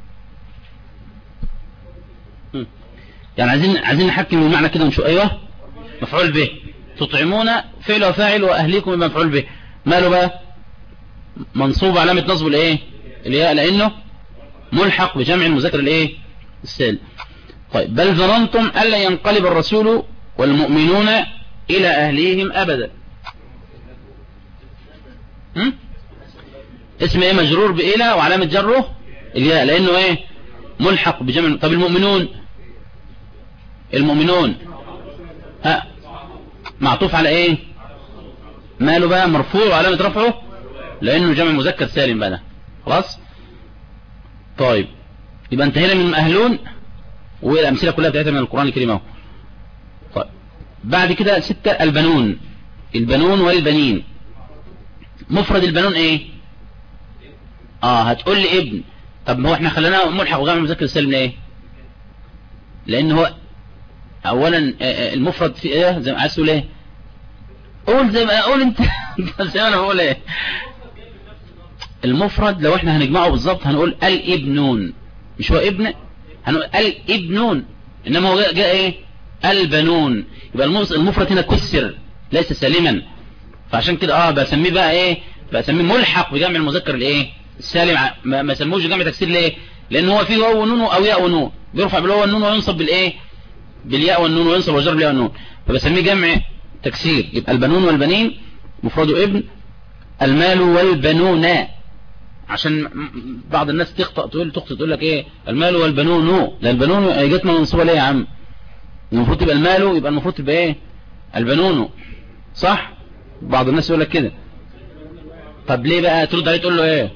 يعني عايزين نحكم المعنى كده ونشوف. ايوه مفعول به، تطعمون فعل وفاعل، واهليكم مفعول به. ماله بقى؟ منصوب علامة نصب الايه؟ الياء، لانه ملحق بجمع المذكر الايه؟ السالم. طيب بل ظننتم الا ينقلب الرسول والمؤمنون الى اهليهم ابدا. اسم ايه مجرور بإلى وعلامة جره الياء لانه ايه؟ ملحق بجمع. طب المؤمنون معطوف على ايه؟ ماله بقى؟ مرفوع وعلامة رفعه لانه جمع مذكر سالم بقى. خلاص. طيب يبقى انتهينا من اهلون والامثله كلها بتاعتها من القران الكريم اهو. طيب بعد كده 6 البنون والبنين. مفرد البنون ايه؟ هتقول لي ابن. طب هو احنا خليناه ملحق وجمع مذكر سالم ليه؟ لان هو اولا المفرد في ايه؟ زي ما عايز تقول ايه؟ قول زي ما اقول انت. زي ما انا بقول ايه؟ المفرد لو احنا هنجمعه بالظبط هنقول الابنون، مش هو ابن، هنقول الابنون. انما هو جاء ايه؟ البنون. يبقى المفرد هنا كسر ليس سالما، فعشان كده بسميه بقى ايه؟ بسميه ملحق بجمع المذكر الايه؟ السالم. ما سموش جمع تكسير ليه؟ لان هو فيه واو ونون او ياء ونون، بيرفع بالواو والنون وينصب بالايه؟ بالياء والنون، وينصب ويجر بالياء والنون، فبسميه جمع تكسير. يبقى البنون والبنين مفرده ابن. المال والبنون، عشان بعض الناس تخطئ تقول لك ايه؟ المال والبنون. لا، البنون جت منصوبه ليه يا عم؟ المفروض تبقى المال، يبقى المفروض تبقى ايه؟ البنون، صح؟ بعض الناس يقول لك كده. طب ليه بقى؟ ترد عليه تقول له ايه؟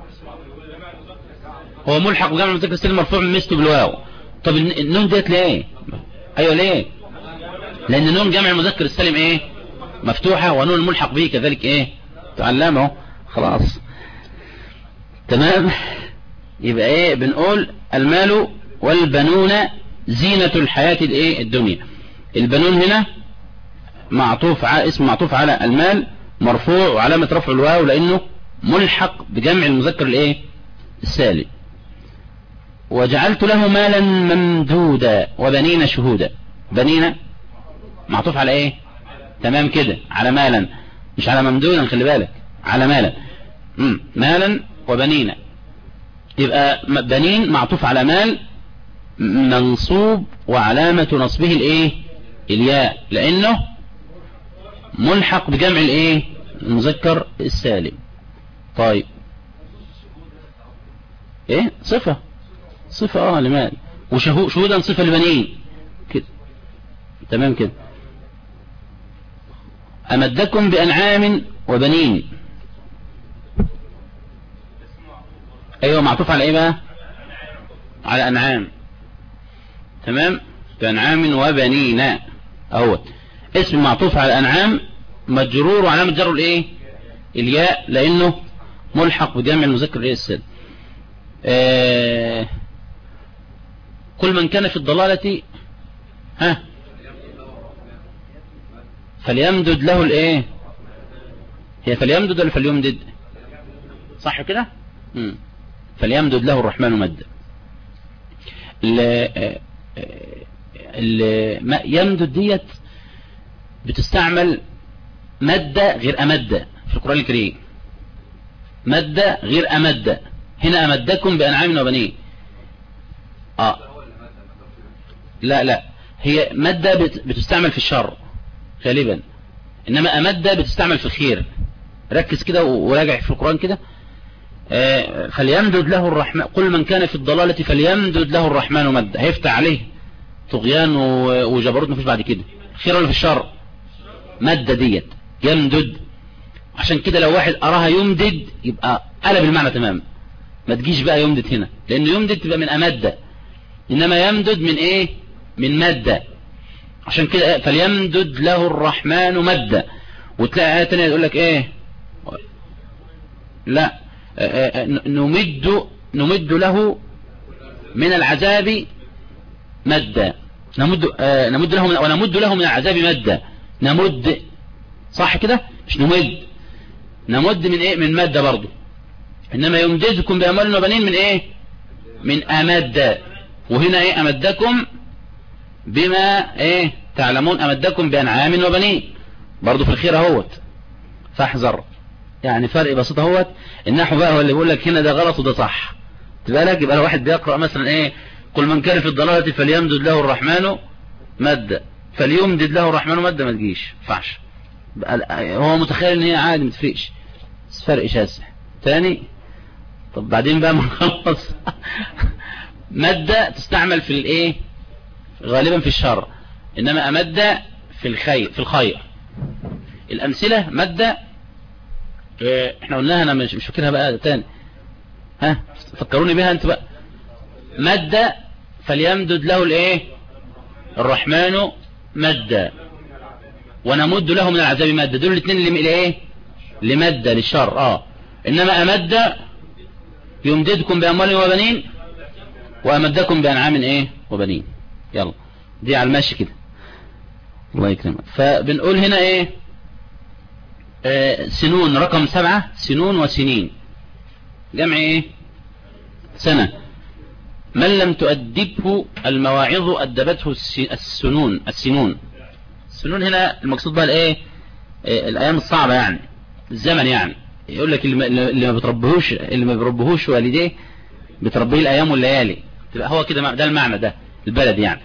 هو ملحق بجمع المذكر السالم مرفوع من مثله بالواو. طب النون ديت ليه؟ ايوه ليه؟ لان النون جمع المذكر السالم ايه؟ مفتوحه، ونون الملحق به كذلك ايه؟ تعلمه. خلاص تمام. يبقى ايه؟ بنقول المال والبنون زينة الحياة الايه؟ الدنيا. البنون هنا معطوف على اسم معطوف على المال، مرفوع وعلامة رفع الواو لانه ملحق بجمع المذكر الايه؟ السالم. وجعلت له مالا ممدودا وبنين شهودا. بنين معطوف على ايه؟ تمام كده، على مالا، مش على ممدودا، خلي بالك، على مالا. مالا وبنين. يبقى بنين معطوف على مال، منصوب وعلامة نصبه الايه؟ الياء، لانه ملحق بجمع الايه؟ المذكر السالم. طيب ايه؟ صفة لمال. وشهودا صفة لبنين كده. تمام كده. أمدكم بأنعام وبنين. ايوه معطوف على ايه بقى؟ على انعام. تمام. بانعام وبنين اهوت. اسم معطوف على انعام مجرور وعلامة جره الايه؟ الياء، لانه ملحق بجمع المذكر الايه؟ السالم. كل من كان في الضلالة فليمدد له الايه؟ هي فليمدد ولا فليمدد؟ صح كده؟ فليمدد له الرحمن مدا. يمدد ديت بتستعمل مادة غير أمدة في القرآن الكريم، مادة غير أمدة. هنا أمدكم بأنعام وبنين. لا هي مادة بتستعمل في الشر غالبا، إنما أمدة بتستعمل في الخير. ركز كده وراجع في القرآن كده. فليمدد له الرحمن، قل من كان في الضلالة فليمدد له الرحمن مد. هيفتح عليه طغيان وجبروت، مفيش بعد كده خير ولا في الشر. مادة ديت يمدد، عشان كده لو واحد أراها يمدد يبقى قلب المعنى تماما. ما تجيش بقى يمدد هنا، لأنه يمدد تبقى من أمدة، إنما يمدد من إيه؟ من مادة. عشان كده فليمدد له الرحمن مدة. وتلاقي آية تانية يقول لك إيه؟ لا، نمد له من العذاب مدة. نمد له ونمد له من العذاب مدة. نمد صح كده، مش نمد من ايه؟ من مادة برضو. انما يمددكم بأموال وبنين من ايه؟ من امد. وهنا ايه؟ امدكم بما ايه تعلمون. امدكم بانعام وبنين برضو في الخير اهوت، فاحذر. يعني فرق بسيط اهوت. النحو بقى هو اللي بيقول لك هنا ده غلط وده صح. تبقى لك يبقى لو واحد بيقرأ مثلا ايه؟ قل من كان في الضلالة فليمدد له الرحمن مد، فليمدد له الرحمن مد، ما تجيش فعش. هو متخيل ان هي عادي ما تفرقش، فرق شاسع تاني. طب بعدين بقى ما نخلص. مادة تستعمل في الايه؟ غالبا في الشر، انما امادة في الخير. الامثلة مادة احنا قلناها، انا مش فاكرها بقى تاني. ها فكروني بها انت بقى. مادة فليمدد له الايه؟ الرحمن مادة، ونمد له من العذاب مادة. دول الاثنين اللي ايه؟ لمادة للشر. انما امد يمددكم باموال وبنين، وامدكم بانعام ايه وبنين. يلا دي على الماشي كده، الله يكرمك. فبنقول هنا ايه؟ سنون رقم 7. سنون وسنين جمع ايه؟ سنة. من لم تؤدبه المواعظ أدبته السنون. السنون هنا المقصود بها الايه؟ الايام الصعبة، يعني الزمن. يعني يقول لك اللي ما بيربهوش والديه بتربيه الايام والليالي. تبقى هو كده، ده المعنى ده البلد يعني.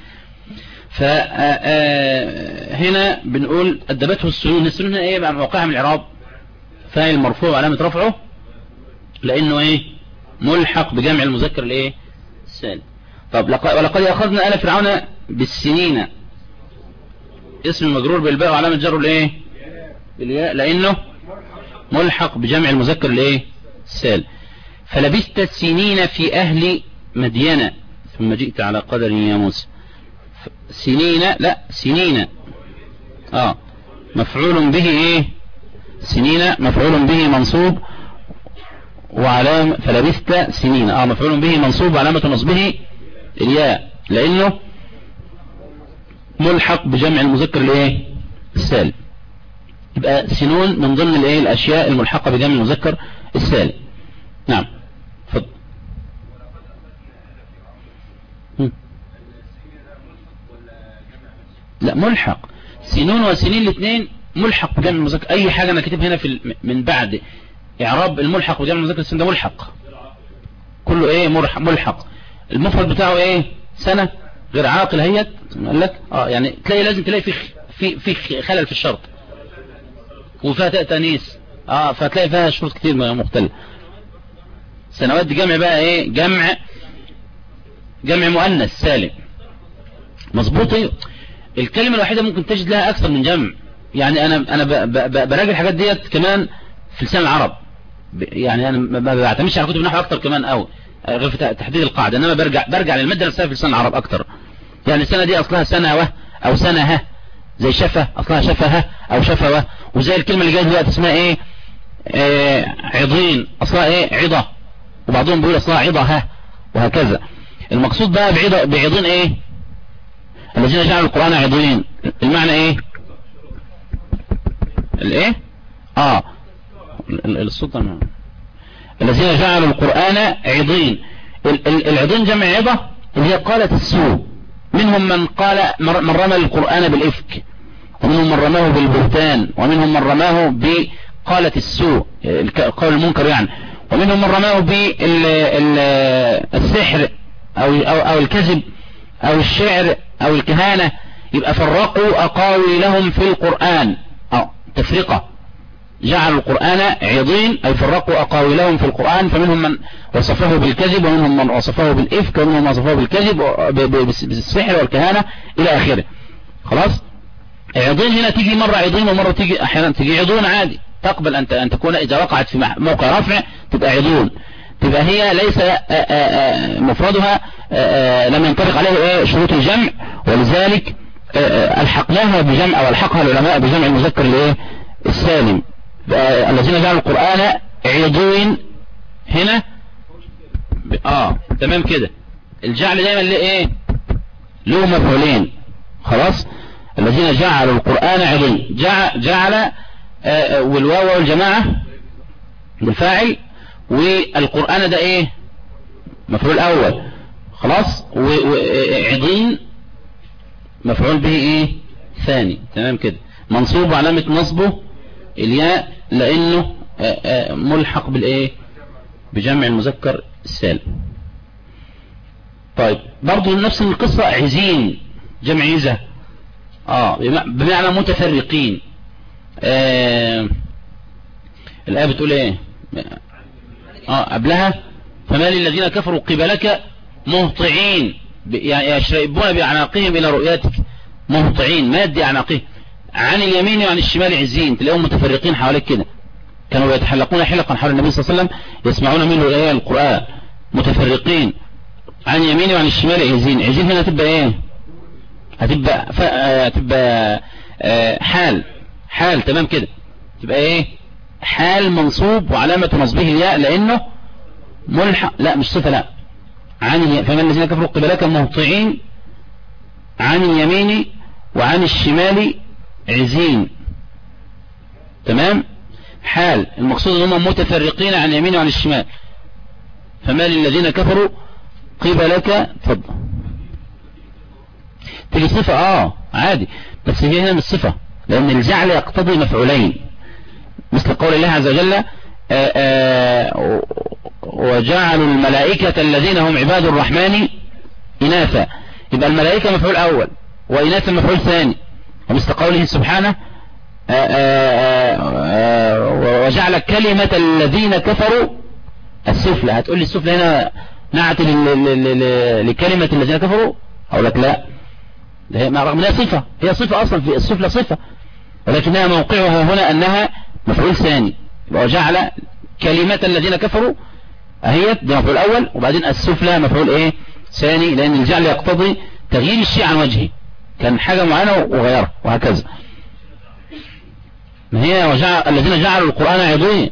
فهنا بنقول أدبته السنون. السنون هنا ايه بقى؟ موقعها من الإعراب فاعل مرفوع وعلامة رفعه لانه ايه؟ ملحق بجمع المذكر الايه؟ السالم. طب ولقد اخذنا آل فرعون بالسنين. اسم مجرور بالباء وعلامة جره الايه؟ بالياء، لانه ملحق بجمع المذكر الايه؟ السالم. فلبثت السنين في اهل مدين ثم جئت على قدر يا موسى. سنين، لا سنين مفعول به ايه؟ سنين مفعول به منصوب وعلامة. فلبثت سنين مفعول به منصوب وعلامة نصبه الياء، لانه ملحق بجمع المذكر الايه؟ السالم. يبقى سنون من ضمن الايه؟ الاشياء الملحقة بجمع المذكر السالم. نعم فضل. لا ملحق. سنون وسنين الاثنين ملحق بجمع المذكر. اي حاجة انا كاتبها هنا من بعد اعراب الملحق بجمع المذكر السالم ده ملحق كله ايه؟ ملحق. المفرد بتاعه ايه؟ سنة غير عاقل هيت قال لك يعني لازم تلاقي في خلل في الشرط، وفيها تاء تانيث فتلاقي فيها شروط كتير مختلفة. سنوات دي جمع بقى ايه؟ جمع مؤنث سالم مظبوط. الكلمة الوحيدة ممكن تجد لها اكثر من جمع. يعني انا براجع الحاجات ديت كمان في لسان العرب. يعني انا ما بعتمدش على كتب النحو اكتر كمان او غير في تحديد القاعدة، انما برجع للمادة نفسها في لسان العرب اكتر. يعني السنة دي اصلها سنة او سنة زي شفة اصلها شفة او شفوة. وزي الكلمة اللي جاية دلوقتي اسمها ايه؟ عضين اصلها ايه؟ عضة. وبعضهم بيقول اصلها عضة وهكذا. المقصود بقى بعضين ايه؟ الذين جعلوا القرآن عضين. المعنى ايه؟ الايه؟ السلطة. الذين جعلوا القرآن عضين. العضين جمع عضة اللي هي قالت السوء. منهم من قال من رمى القرآن بالإفك، ومنهم من رماه بالبهتان، ومنهم من رماه بقالة السوء القول المنكر يعني، ومنهم من رماه بالسحر أو الكذب أو الشعر أو الكهانة. يبقى فرقوا أقاويلهم في القرآن، تفرقة، جعلوا القرآن عضين، أي فرقوا أقاويلهم في القرآن. فمنهم من وصفه بالكذب، ومنهم من وصفه بالإفك، ومنهم من وصفه بالكذب بالسحر والكهانة إلى آخره. خلاص. عضين هنا تيجي مرة عضين، ومرة تيجي أحيانا تيجي عضون عادي، تقبل أن تكون إذا وقعت في موقع رفع تبقى عضون، تبقى هي ليس مفردها لم ينطبق عليه شروط الجمع، ولذلك الحقناها بجمع، او الحقها العلماء بجمع المذكر السالم. الذين جعلوا القرآن عضين هنا تمام كده. الجعل دايما له مفعولين. خلاص. الذين جعلوا القرآن عضين، جعل والواو والجماعة بالفاعل، والقرآن ده مفعول اول. خلاص. وعضين مفعول به ثاني. تمام كده. منصوب علامة نصبه الياء لانه ملحق بجمع المذكر السالم. طيب برضو نفس القصة عزين جمع عزة بمعنى متفرقين. الآية بتقول قبلها فما للذين كفروا قبلك مهطعين، يعني يشربون بأعناقهم إلى رؤيتك، مهطعين مادي أعناقهم، عن اليمين وعن الشمال عزين. تلاقيهم متفرقين حواليك كده، كانوا يتحلقون حلقا حول النبي صلى الله عليه وسلم يسمعون منه القرآن، متفرقين عن اليمين وعن الشمال عزين. عزين هنا تبقى هتبقى حال. تمام كده. تبقى حال منصوب وعلامة نصبه الياء لأنه ملحق، لا مش صفة، لا فمن الذين كفروا قبلك مهطعين عن اليمين وعن الشمال عزين. تمام. حال المقصود انهم متفرقين عن اليمين وعن الشمال. فما للذين كفروا قبلك تفضل تيجي صفة عادي، بس هي هنا مش صفة، لأن الجعل يقتضي مفعولين، مثل قول الله عز وجل وجعلوا الملائكة الذين هم عباد الرحمن إناثا. يبقى الملائكة مفعول أول وإناثا مفعول ثاني. ومثل قوله سبحانه وجعل كلمة الذين كفروا السفلى. هتقول لي السفلى هنا نعت لكلمة الذين كفروا، أقول لك لا، رغم انها صفة، هي صفة اصلا، في السفلى صفة، ولكنها موقعها هنا انها مفعول ثاني. وجعل كلمة الذين كفروا اهيت ده مفعول اول، وبعدين السفلى مفعول ثاني، لان الجعل يقتضي تغيير الشيء عن وجهه، كان حاجة معينة وغيرها وهكذا. ما هي الذين جعلوا القرآن عضين،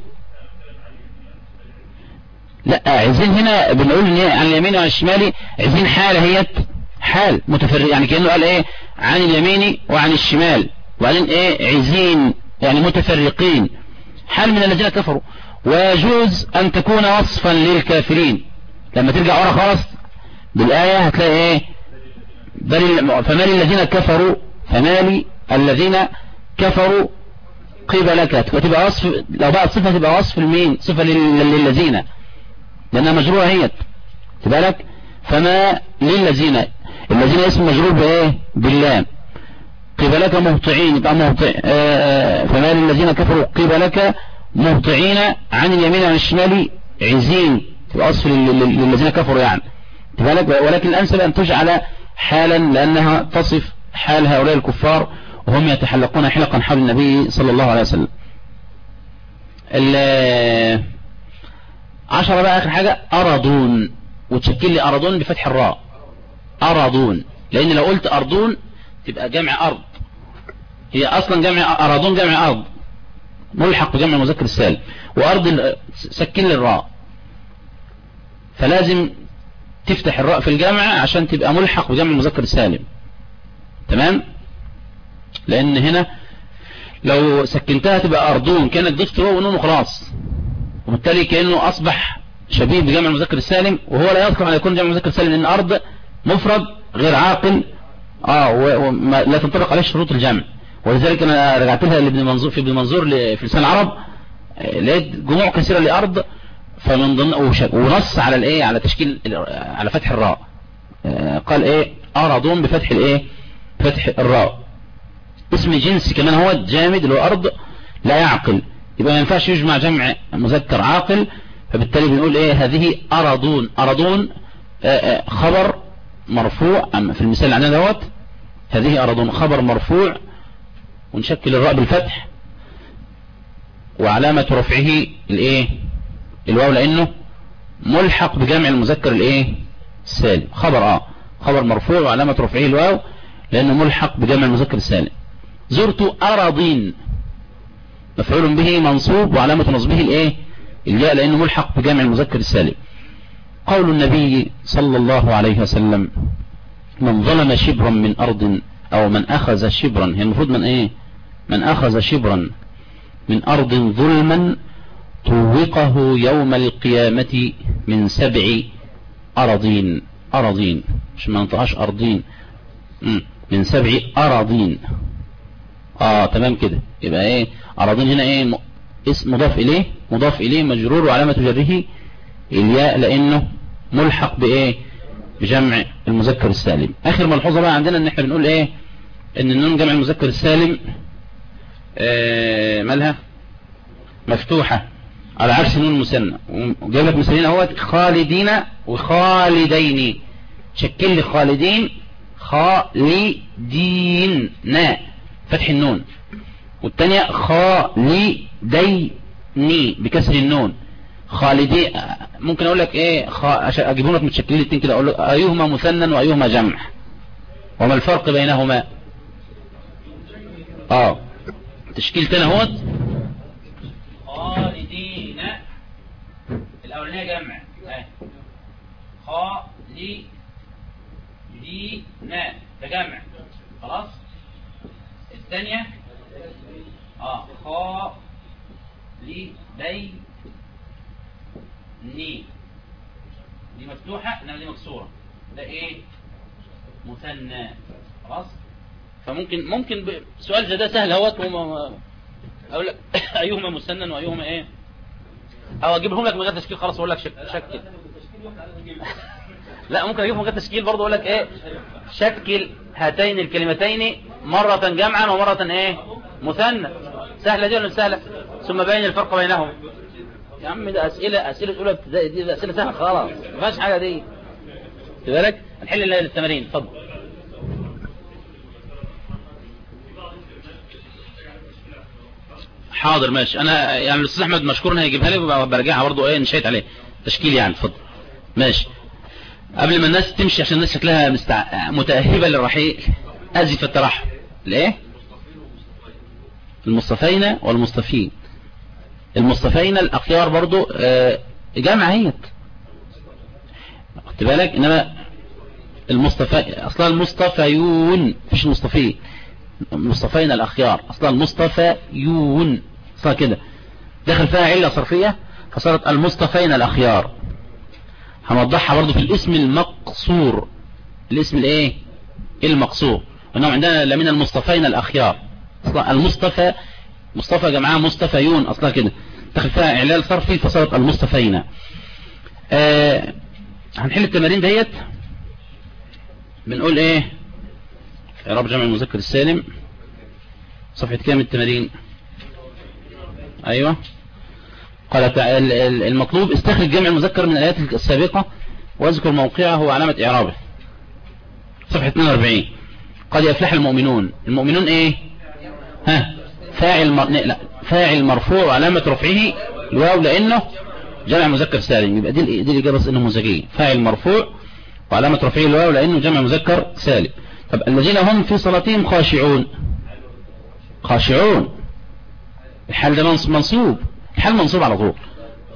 لا عزين هنا بنقول ان عن اليمين وعن الشمال عزين حال، هيت حال متفرق، يعني كأنه قال عن اليمين وعن الشمال، وبعدين عزين يعني متفرقين، حال من الذين كفروا. ويجوز ان تكون وصفا للكافرين. لما ترجع ورا خالص بالآية هتلاقي فما للذين كفروا، فما للذين كفروا قبلك، وتبقى وصف، لو بقى صفة تبقى وصف لمين؟ صفة للذين، لأنها مجروعة هي تبالك. فما للذين، الذين اسم مجرور باللام، قبلك مهطعين، يبقى مهطع. فما للذين كفروا قبلك مهطعين عن اليمين وعن الشمال عزين، تبقى وصف للذين كفروا يعني تبالك. ولكن الأنسب أن تجعل حالا، لأنها تصف حال هؤلاء الكفار وهم يتحلقون حلقا حول النبي صلى الله عليه وسلم. 10 بقى آخر حاجة أرضون، وتشكل لي أرضون بفتح الراء، أرضون، لأن لو قلت أرضون تبقى جمع أرض، هي أصلا جمع أرضون جمع أرض ملحق بجمع المذكر السالم، وأرض سكن لي الراء، فلازم تفتح الراء في الجمع عشان تبقى ملحق بجمع المذكر السالم. تمام. لأن هنا لو سكنتها تبقى أرضون، كانت ضفت واو ونون وخلاص، وبالتالي كأنه أصبح شبيه بجمع المذكر السالم، وهو لا يصلح أن يكون جمع المذكر السالم، لأن أرض مفرد غير عاقل لا تنطبق عليه شروط الجمع. ولذلك انا رجعت لها لابن منظور في ابن منظور في لسان العرب، لقيت جموع كثيرة لأرض، فمن ضمن ونص على الايه، على تشكيل، على فتح الراء، قال ايه أرضون بفتح الايه، فتح الراء. اسم جنس كمان هو جامد اللي هو أرض لا يعقل، يبقى ما ينفعش يجمع جمع مذكر عاقل، فبالتالي بنقول ايه هذه أرضون. أرضون خبر مرفوع، في المثال اللي عندنا دوت هذه أرضون خبر مرفوع، ونشكل الراء بالفتح، وعلامة رفعه الايه الواو، لانه ملحق بجمع المذكر الايه السالم. خبر مرفوع وعلامة رفعه الواو لانه ملحق بجمع المذكر السالم. زرت أراضين مفعول به منصوب وعلامة نصبه الايه الياء لانه ملحق بجمع المذكر السالم. قول النبي صلى الله عليه وسلم من ظلم شبرا من أرض، او من أخذ شبرا، هي المفروض من ايه، من أخذ شبرا من أرض ظلما طوقه يوم القيامة من 7 أراضين. أراضين مش ما نطقاش أرضين، من 7 أراضين. تمام كده. يبقى ايه أراضين هنا ايه اسم مضاف إليه مجرور وعلامة جره الياء لأنه ملحق بايه بجمع المذكر السالم. آخر ملحوظة بقى عندنا ان احنا بنقول ايه ان النون جمع المذكر السالم مالها مفتوحة على عكس نون المثنى. وجايب لك مثالين اهوت خالدين وخالدين. شكل لي خالدين خالدين فتح النون، والثانيه خالدين بكسر النون. خالدين ممكن اقول لك ايه اجيبهم لك متشكلين الاثنين كده، اقول لك ايهما مثنى وايهما جمع وما الفرق بينهما. تشكيل تاني اهوت خالدين الاولانيه جمع خالدين ده جمع خلاص. الثانيه خالدين دي مفتوحه انما دي مكسوره، ده ايه مثنى خلاص. فممكن سؤال زي ده سهل اهوت اقول لك ايهما مثنى وايهما ايه، او اجيبهم لك من غير تشكيل خلاص اقول لك شكل. لا ممكن اجيبهم من غير تشكيل برضه اقول لك ايه شكل هاتين الكلمتين مرة جمعا ومرة ايه مثنى. سهلة دي ولا مش سهلة؟ ثم بين الفرق بينهم. يا عم ده اسئلة اولى ابتدائي، دي اسئلة سهلة خلاص ما فيهاش حاجة دي. لذلك نحل التمارين. اتفضل. حاضر ماشي. انا يعني الاستاذ احمد مشكور هيجيبها لي وبرجعها برضه ايه نشيت عليه تشكيل يعني. اتفضل ماشي. قبل ما الناس تمشي عشان الناس شكلها متأهبة للرحيل، ازف الترحل ليه المصطفين والمصطفين. المصطفين الاخيار برضه جمع هيت خد بالك، انما المصطفى اصلا المصطفيون مش المصطفين. المصطفين الاخيار اصلا المصطفيون اصلا كده دخل فيها عله صرفيه فصارت المصطفين الاخيار. هنوضحها برضو في الاسم المقصور. الاسم الايه المقصور، وانهم عندنا لمن المصطفين الاخيار. اصلا المصطفى مصطفى جمعها مصطفيون اصلا كده دخل فيها اعلال صرفي فصارت المصطفين. هنحل التمارين ديت. بنقول ايه اعراب جمع المذكر السالم. صفحة كام التمارين؟ ايوه. قال المطلوب استخرج جمع المذكر من الايات السابقة واذكر موقعه وعلامة اعرابه. صفحة 42. قد يفلح المؤمنون. المؤمنون ايه فاعل مرفوع وعلامة رفعه الواو لانه جمع مذكر سالم. يبقى دي الاجابة النموذجية. فاعل مرفوع وعلامة رفعه الواو لانه جمع مذكر سالم. طب الذين هم في صلاتهم خاشعون. خاشعون الحال ده منصوب. الحال منصوب على طول.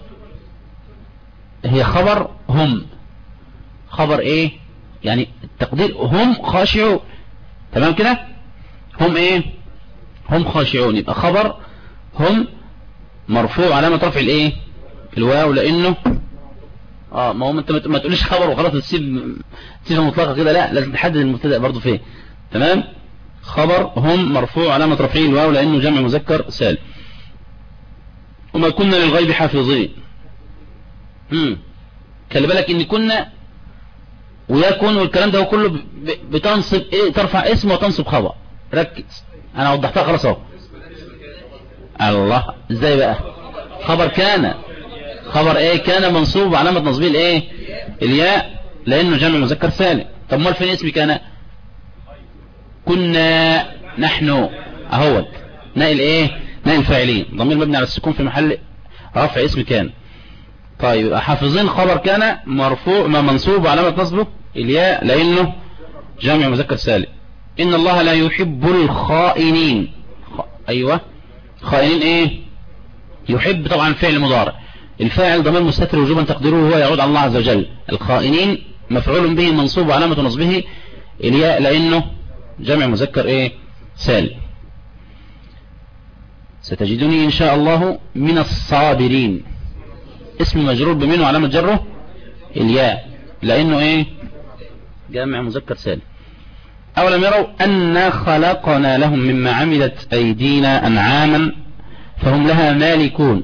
هي خبر هم. خبر ايه يعني التقدير هم خاشعون. تمام كده. هم ايه هم خاشعون. يبقى خبر هم مرفوع علامة رفع الايه الواو لانه ما هو انت ما تقوليش خبر وخلاص تسيب صفة مطلقة كده، لا لازم تحدد المبتدا برضه فين. تمام. خبر هم مرفوع علامة رفعه الواو لأنه جمع مذكر سالم. وما كنا للغيب حافظين. خلي بالك ان كنا ويكون والكلام ده كله بتنصب ايه، ترفع اسم وتنصب خبر. ركز انا وضحتها خلاص اهو. الله ازاي بقى؟ خبر كان، خبر ايه كان منصوب وعلامة نصبه الايه الياء لانه جمع مذكر سالم. طب امال فين اسم كان؟ كنا نحن اهوت نائل ايه، نائل فاعلين ضمير مبني على السكون في محل رفع اسم كان. طيب حافظين خبر كان مرفوع ما منصوب وعلامة نصبه الياء لانه جمع مذكر سالم. ان الله لا يحب الخائنين. ايوه خائنين ايه، يحب طبعا فعل مضارع، الفاعل ضمير مستتر وجوبا تقديره هو يعود على الله عز وجل. الخائنين مفعول به منصوب وعلامة نصبه الياء لانه جمع مذكر ايه سالم. ستجدني ان شاء الله من الصابرين. اسم مجرور بمن وعلامة جره الياء لانه ايه جمع مذكر سالم. اولم يروا انا خلقنا لهم مما عملت ايدينا انعاما فهم لها مالكون.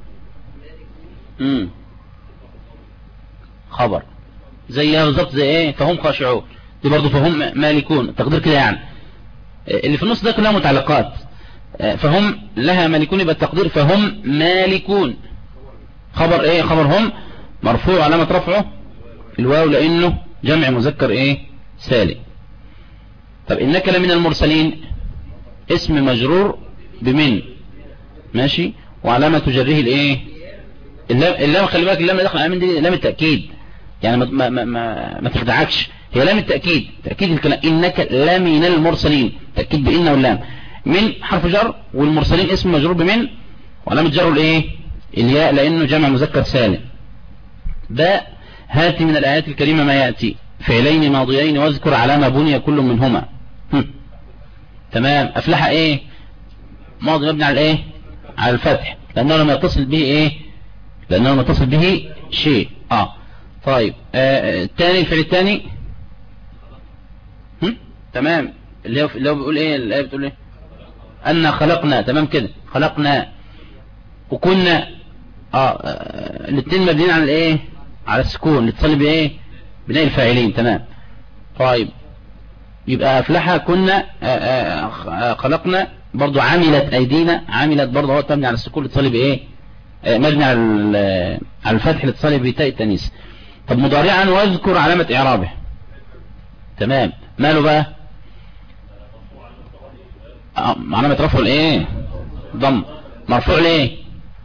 خبر زيها بالظبط زي ايه فهم خاشعون، دي برضو فهم مالكون التقدير كده يعني. اللي في النص ده كلها متعلقات. فهم لها مالكون يبقى التقدير فهم مالكون. خبر ايه، خبر هم مرفوع علامة رفعه الواو لانه جمع مذكر ايه سالم. طب انك لمن المرسلين اسم مجرور بمن ماشي وعلامة جره الايه اللام. خلي بالك اللام اللي داخل على من دي لام التأكيد يعني ما تخدعكش، هي لام التأكيد تأكيد الكلام. انك لمن المرسلين تأكيد بإن واللام. من حرف جر والمرسلين اسم مجرور بمن وعلامة جره الايه الياء لانه جمع مذكر سالم. باء هات من الآيات الكريمة ما يأتي فعلين ماضيين واذكر علامة بني كل منهما. تمام. افلح ايه ماضي مبني على ايه على الفتح لانه لما يتصل به ايه لانه لما يتصل به شيء. طيب الثاني الفعل الثاني تمام اللي هو بيقول ايه الايه بتقول ايه أن خلقنا. تمام كده خلقنا وكنا الاثنين مبنيين على الايه على السكون اللي تصلي بايه بناء الفاعلين. تمام. طيب يبقى افلح كنا خلقنا برضو عملت ايدينا عملت برضو هو مبني على السكون اللي تصلي بايه مبني على الفتح اللي تصلي بتاء التانيث. طب مضارعا واذكر علامة اعرابه. تمام. ماله بقى علامة رفعه الايه ضم مرفوع ليه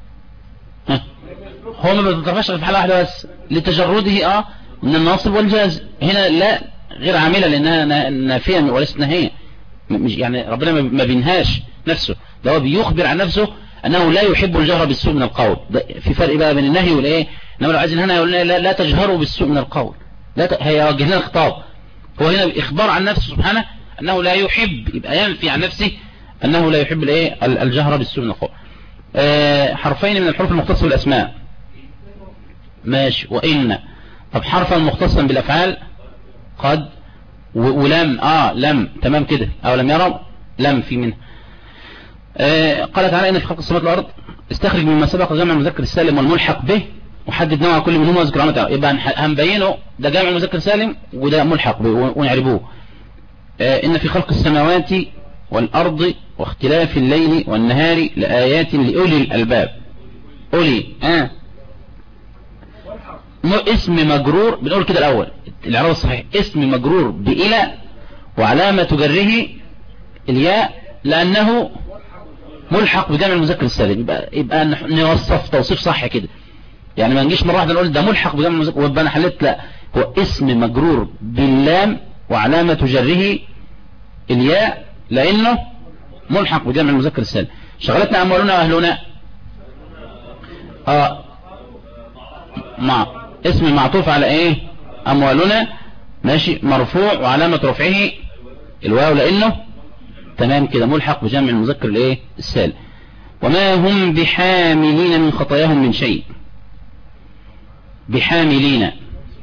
هو ما بتترفعش في حالة واحدة بس لتجرده من الناصب والجاز. هنا لا غير عاملة لانها نافية وليست نهية. مش يعني ربنا ما بينهاش نفسه، ده هو بيخبر عن نفسه انه لا يحب الجهر بالسوء من القول. في فرق بقى بين النهي والايه. انما لو عايزين هنا يقول لا تجهروا بالسوء من القول، لا هيوجه لنا الخطاب. هو هنا اخبار عن نفسه سبحانه انه لا يحب، يبقى ينفي عن نفسه انه لا يحب الايه الجهر بالسوء من القول. حرفين من الحروف المختصة بالاسماء ماشي وإن. طب حرفا مختصا بالافعال قد ولم لم. تمام كده. او لم يروا لم في منها. قال تعالى ان في خلق السماوات والارض استخرج مما سبق جمع المذكر السالم والملحق به وحدد نوع كل منهما واذكر علامته. يبقى هنبينه ده جمع المذكر السالم وده ملحق به ونعربوه. ان في خلق السماوات والارض واختلاف الليل والنهار لآيات لأولي الالباب. أولي اسم مجرور بنقول كده الاول الاعراب الصحيح اسم مجرور بإلى وعلامة جره الياء لانه ملحق بجمع المذكر السالم. يبقى نوصف توصيف صح كده يعني ما نجيش مرة واحدة نقول ده ملحق بجمع المذكر ويبقى انا حلت. لا هو اسم مجرور باللام وعلامة جره الياء لانه ملحق بجمع المذكر السالم. شغلتنا اموالنا واهلنا مع اسم معطوف على ايه اموالنا ماشي مرفوع وعلامة رفعه الواو لانه تمام كده ملحق بجمع المذكر الايه السالم. وما هم بحاملين من خطاياهم من شيء. بحاملين،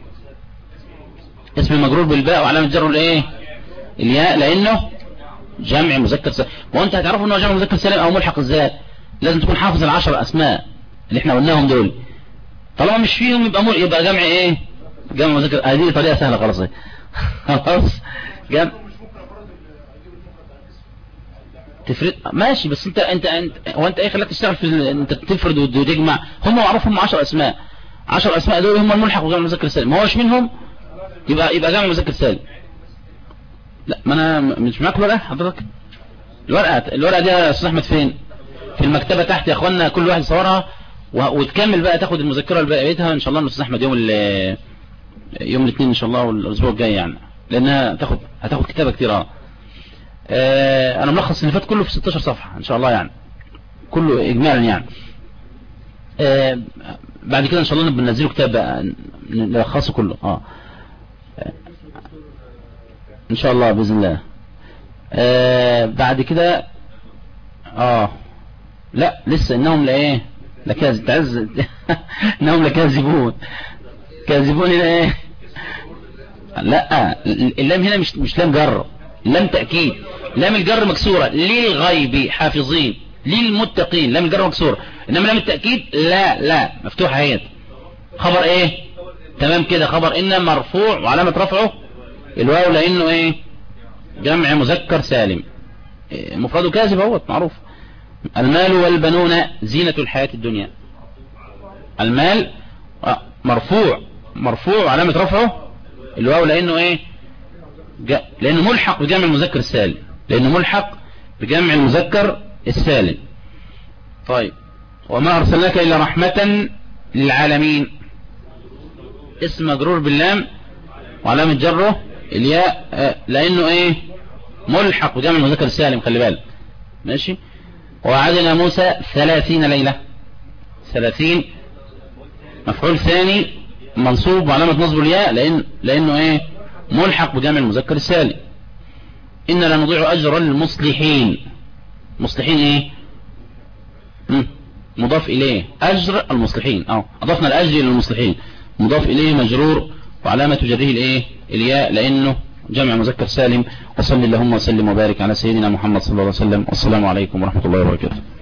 اسم مجرور بالباء وعلامة جره الايه الياء لانه جمع مذكر سالم. وانت هتعرفوا انه جمع مذكر سالم او ملحق ازاي؟ لازم تكون حافظ العشر اسماء اللي احنا قلناهم دول، طالما مش فيهم يبقى جمع ايه؟ جمع مذكر. هذه طريقة سهلة خلاص ايه. خلاص جمع تفرد ماشي. بس انت هو انت ايه خلاك تشتغل في انت تفرد وتجمع؟ هم معروف هم 10 اسماء، 10 اسماء دول هم الملحق وجمع مذكر سالم، ما هوش منهم يبقى جمع مذكر سالم. لا ما انا مش معاك ورقه حضرتك؟ الورقه دي يا استاذ احمد فين؟ في المكتبه تحت يا اخوانا، كل واحد يصورها وتكمل بقى، تاخد المذكره اللي بقيتها ان شاء الله الاستاذ احمد يوم الاثنين ان شاء الله والاسبوع الجاي يعني، لانها هتاخد كتابه كتير. انا ملخص اللي فات كله في 16 صفحه ان شاء الله يعني، كله اجمالا يعني. بعد كده ان شاء الله بننزله كتاب بقى نلخصه كله ان شاء الله باذن الله. بعد كده لا لسه انهم لايه تعز انهم لكاذبون. كاذبون هنا ايه؟ لا اللام هنا مش لام جر، لام تأكيد. لام الجر مكسورة، للغيب حافظين، للمتقين لام الجر مكسورة، انما لام التأكيد لا مفتوحة هي. خبر ايه؟ تمام كده، خبر ان مرفوع وعلامة رفعه الواو لانه ايه؟ جمع مذكر سالم، مفرده كاذب اهوت معروف. المال والبنون زينة الحياة الدنيا. المال مرفوع وعلامة رفعه الواو لانه ايه؟ لانه ملحق بجمع المذكر السالم، لانه ملحق بجمع المذكر السالم. طيب وما ارسلناك الا رحمة للعالمين، اسم مجرور باللام وعلامة جره الياء لانه ايه؟ ملحق بجمع المذكر السالم، خلي بالك ماشي. ووعدنا موسى 30 ليلة، 30 مفعول ثاني منصوب وعلامة نصبه الياء لانه ايه؟ ملحق بجمع المذكر السالم. إن لا نضيع أجر المصلحين. مصلحين ايه؟ مضاف إليه أجر المصلحين، أضفنا الأجر إلى المصلحين، مضاف إليه مجرور وعلامة جره الايه؟ الياء لأنه جمع مذكر سالم. وصل اللهم وسلم وبارك على سيدنا محمد صلى الله عليه وسلم، والسلام عليكم ورحمة الله وبركاته.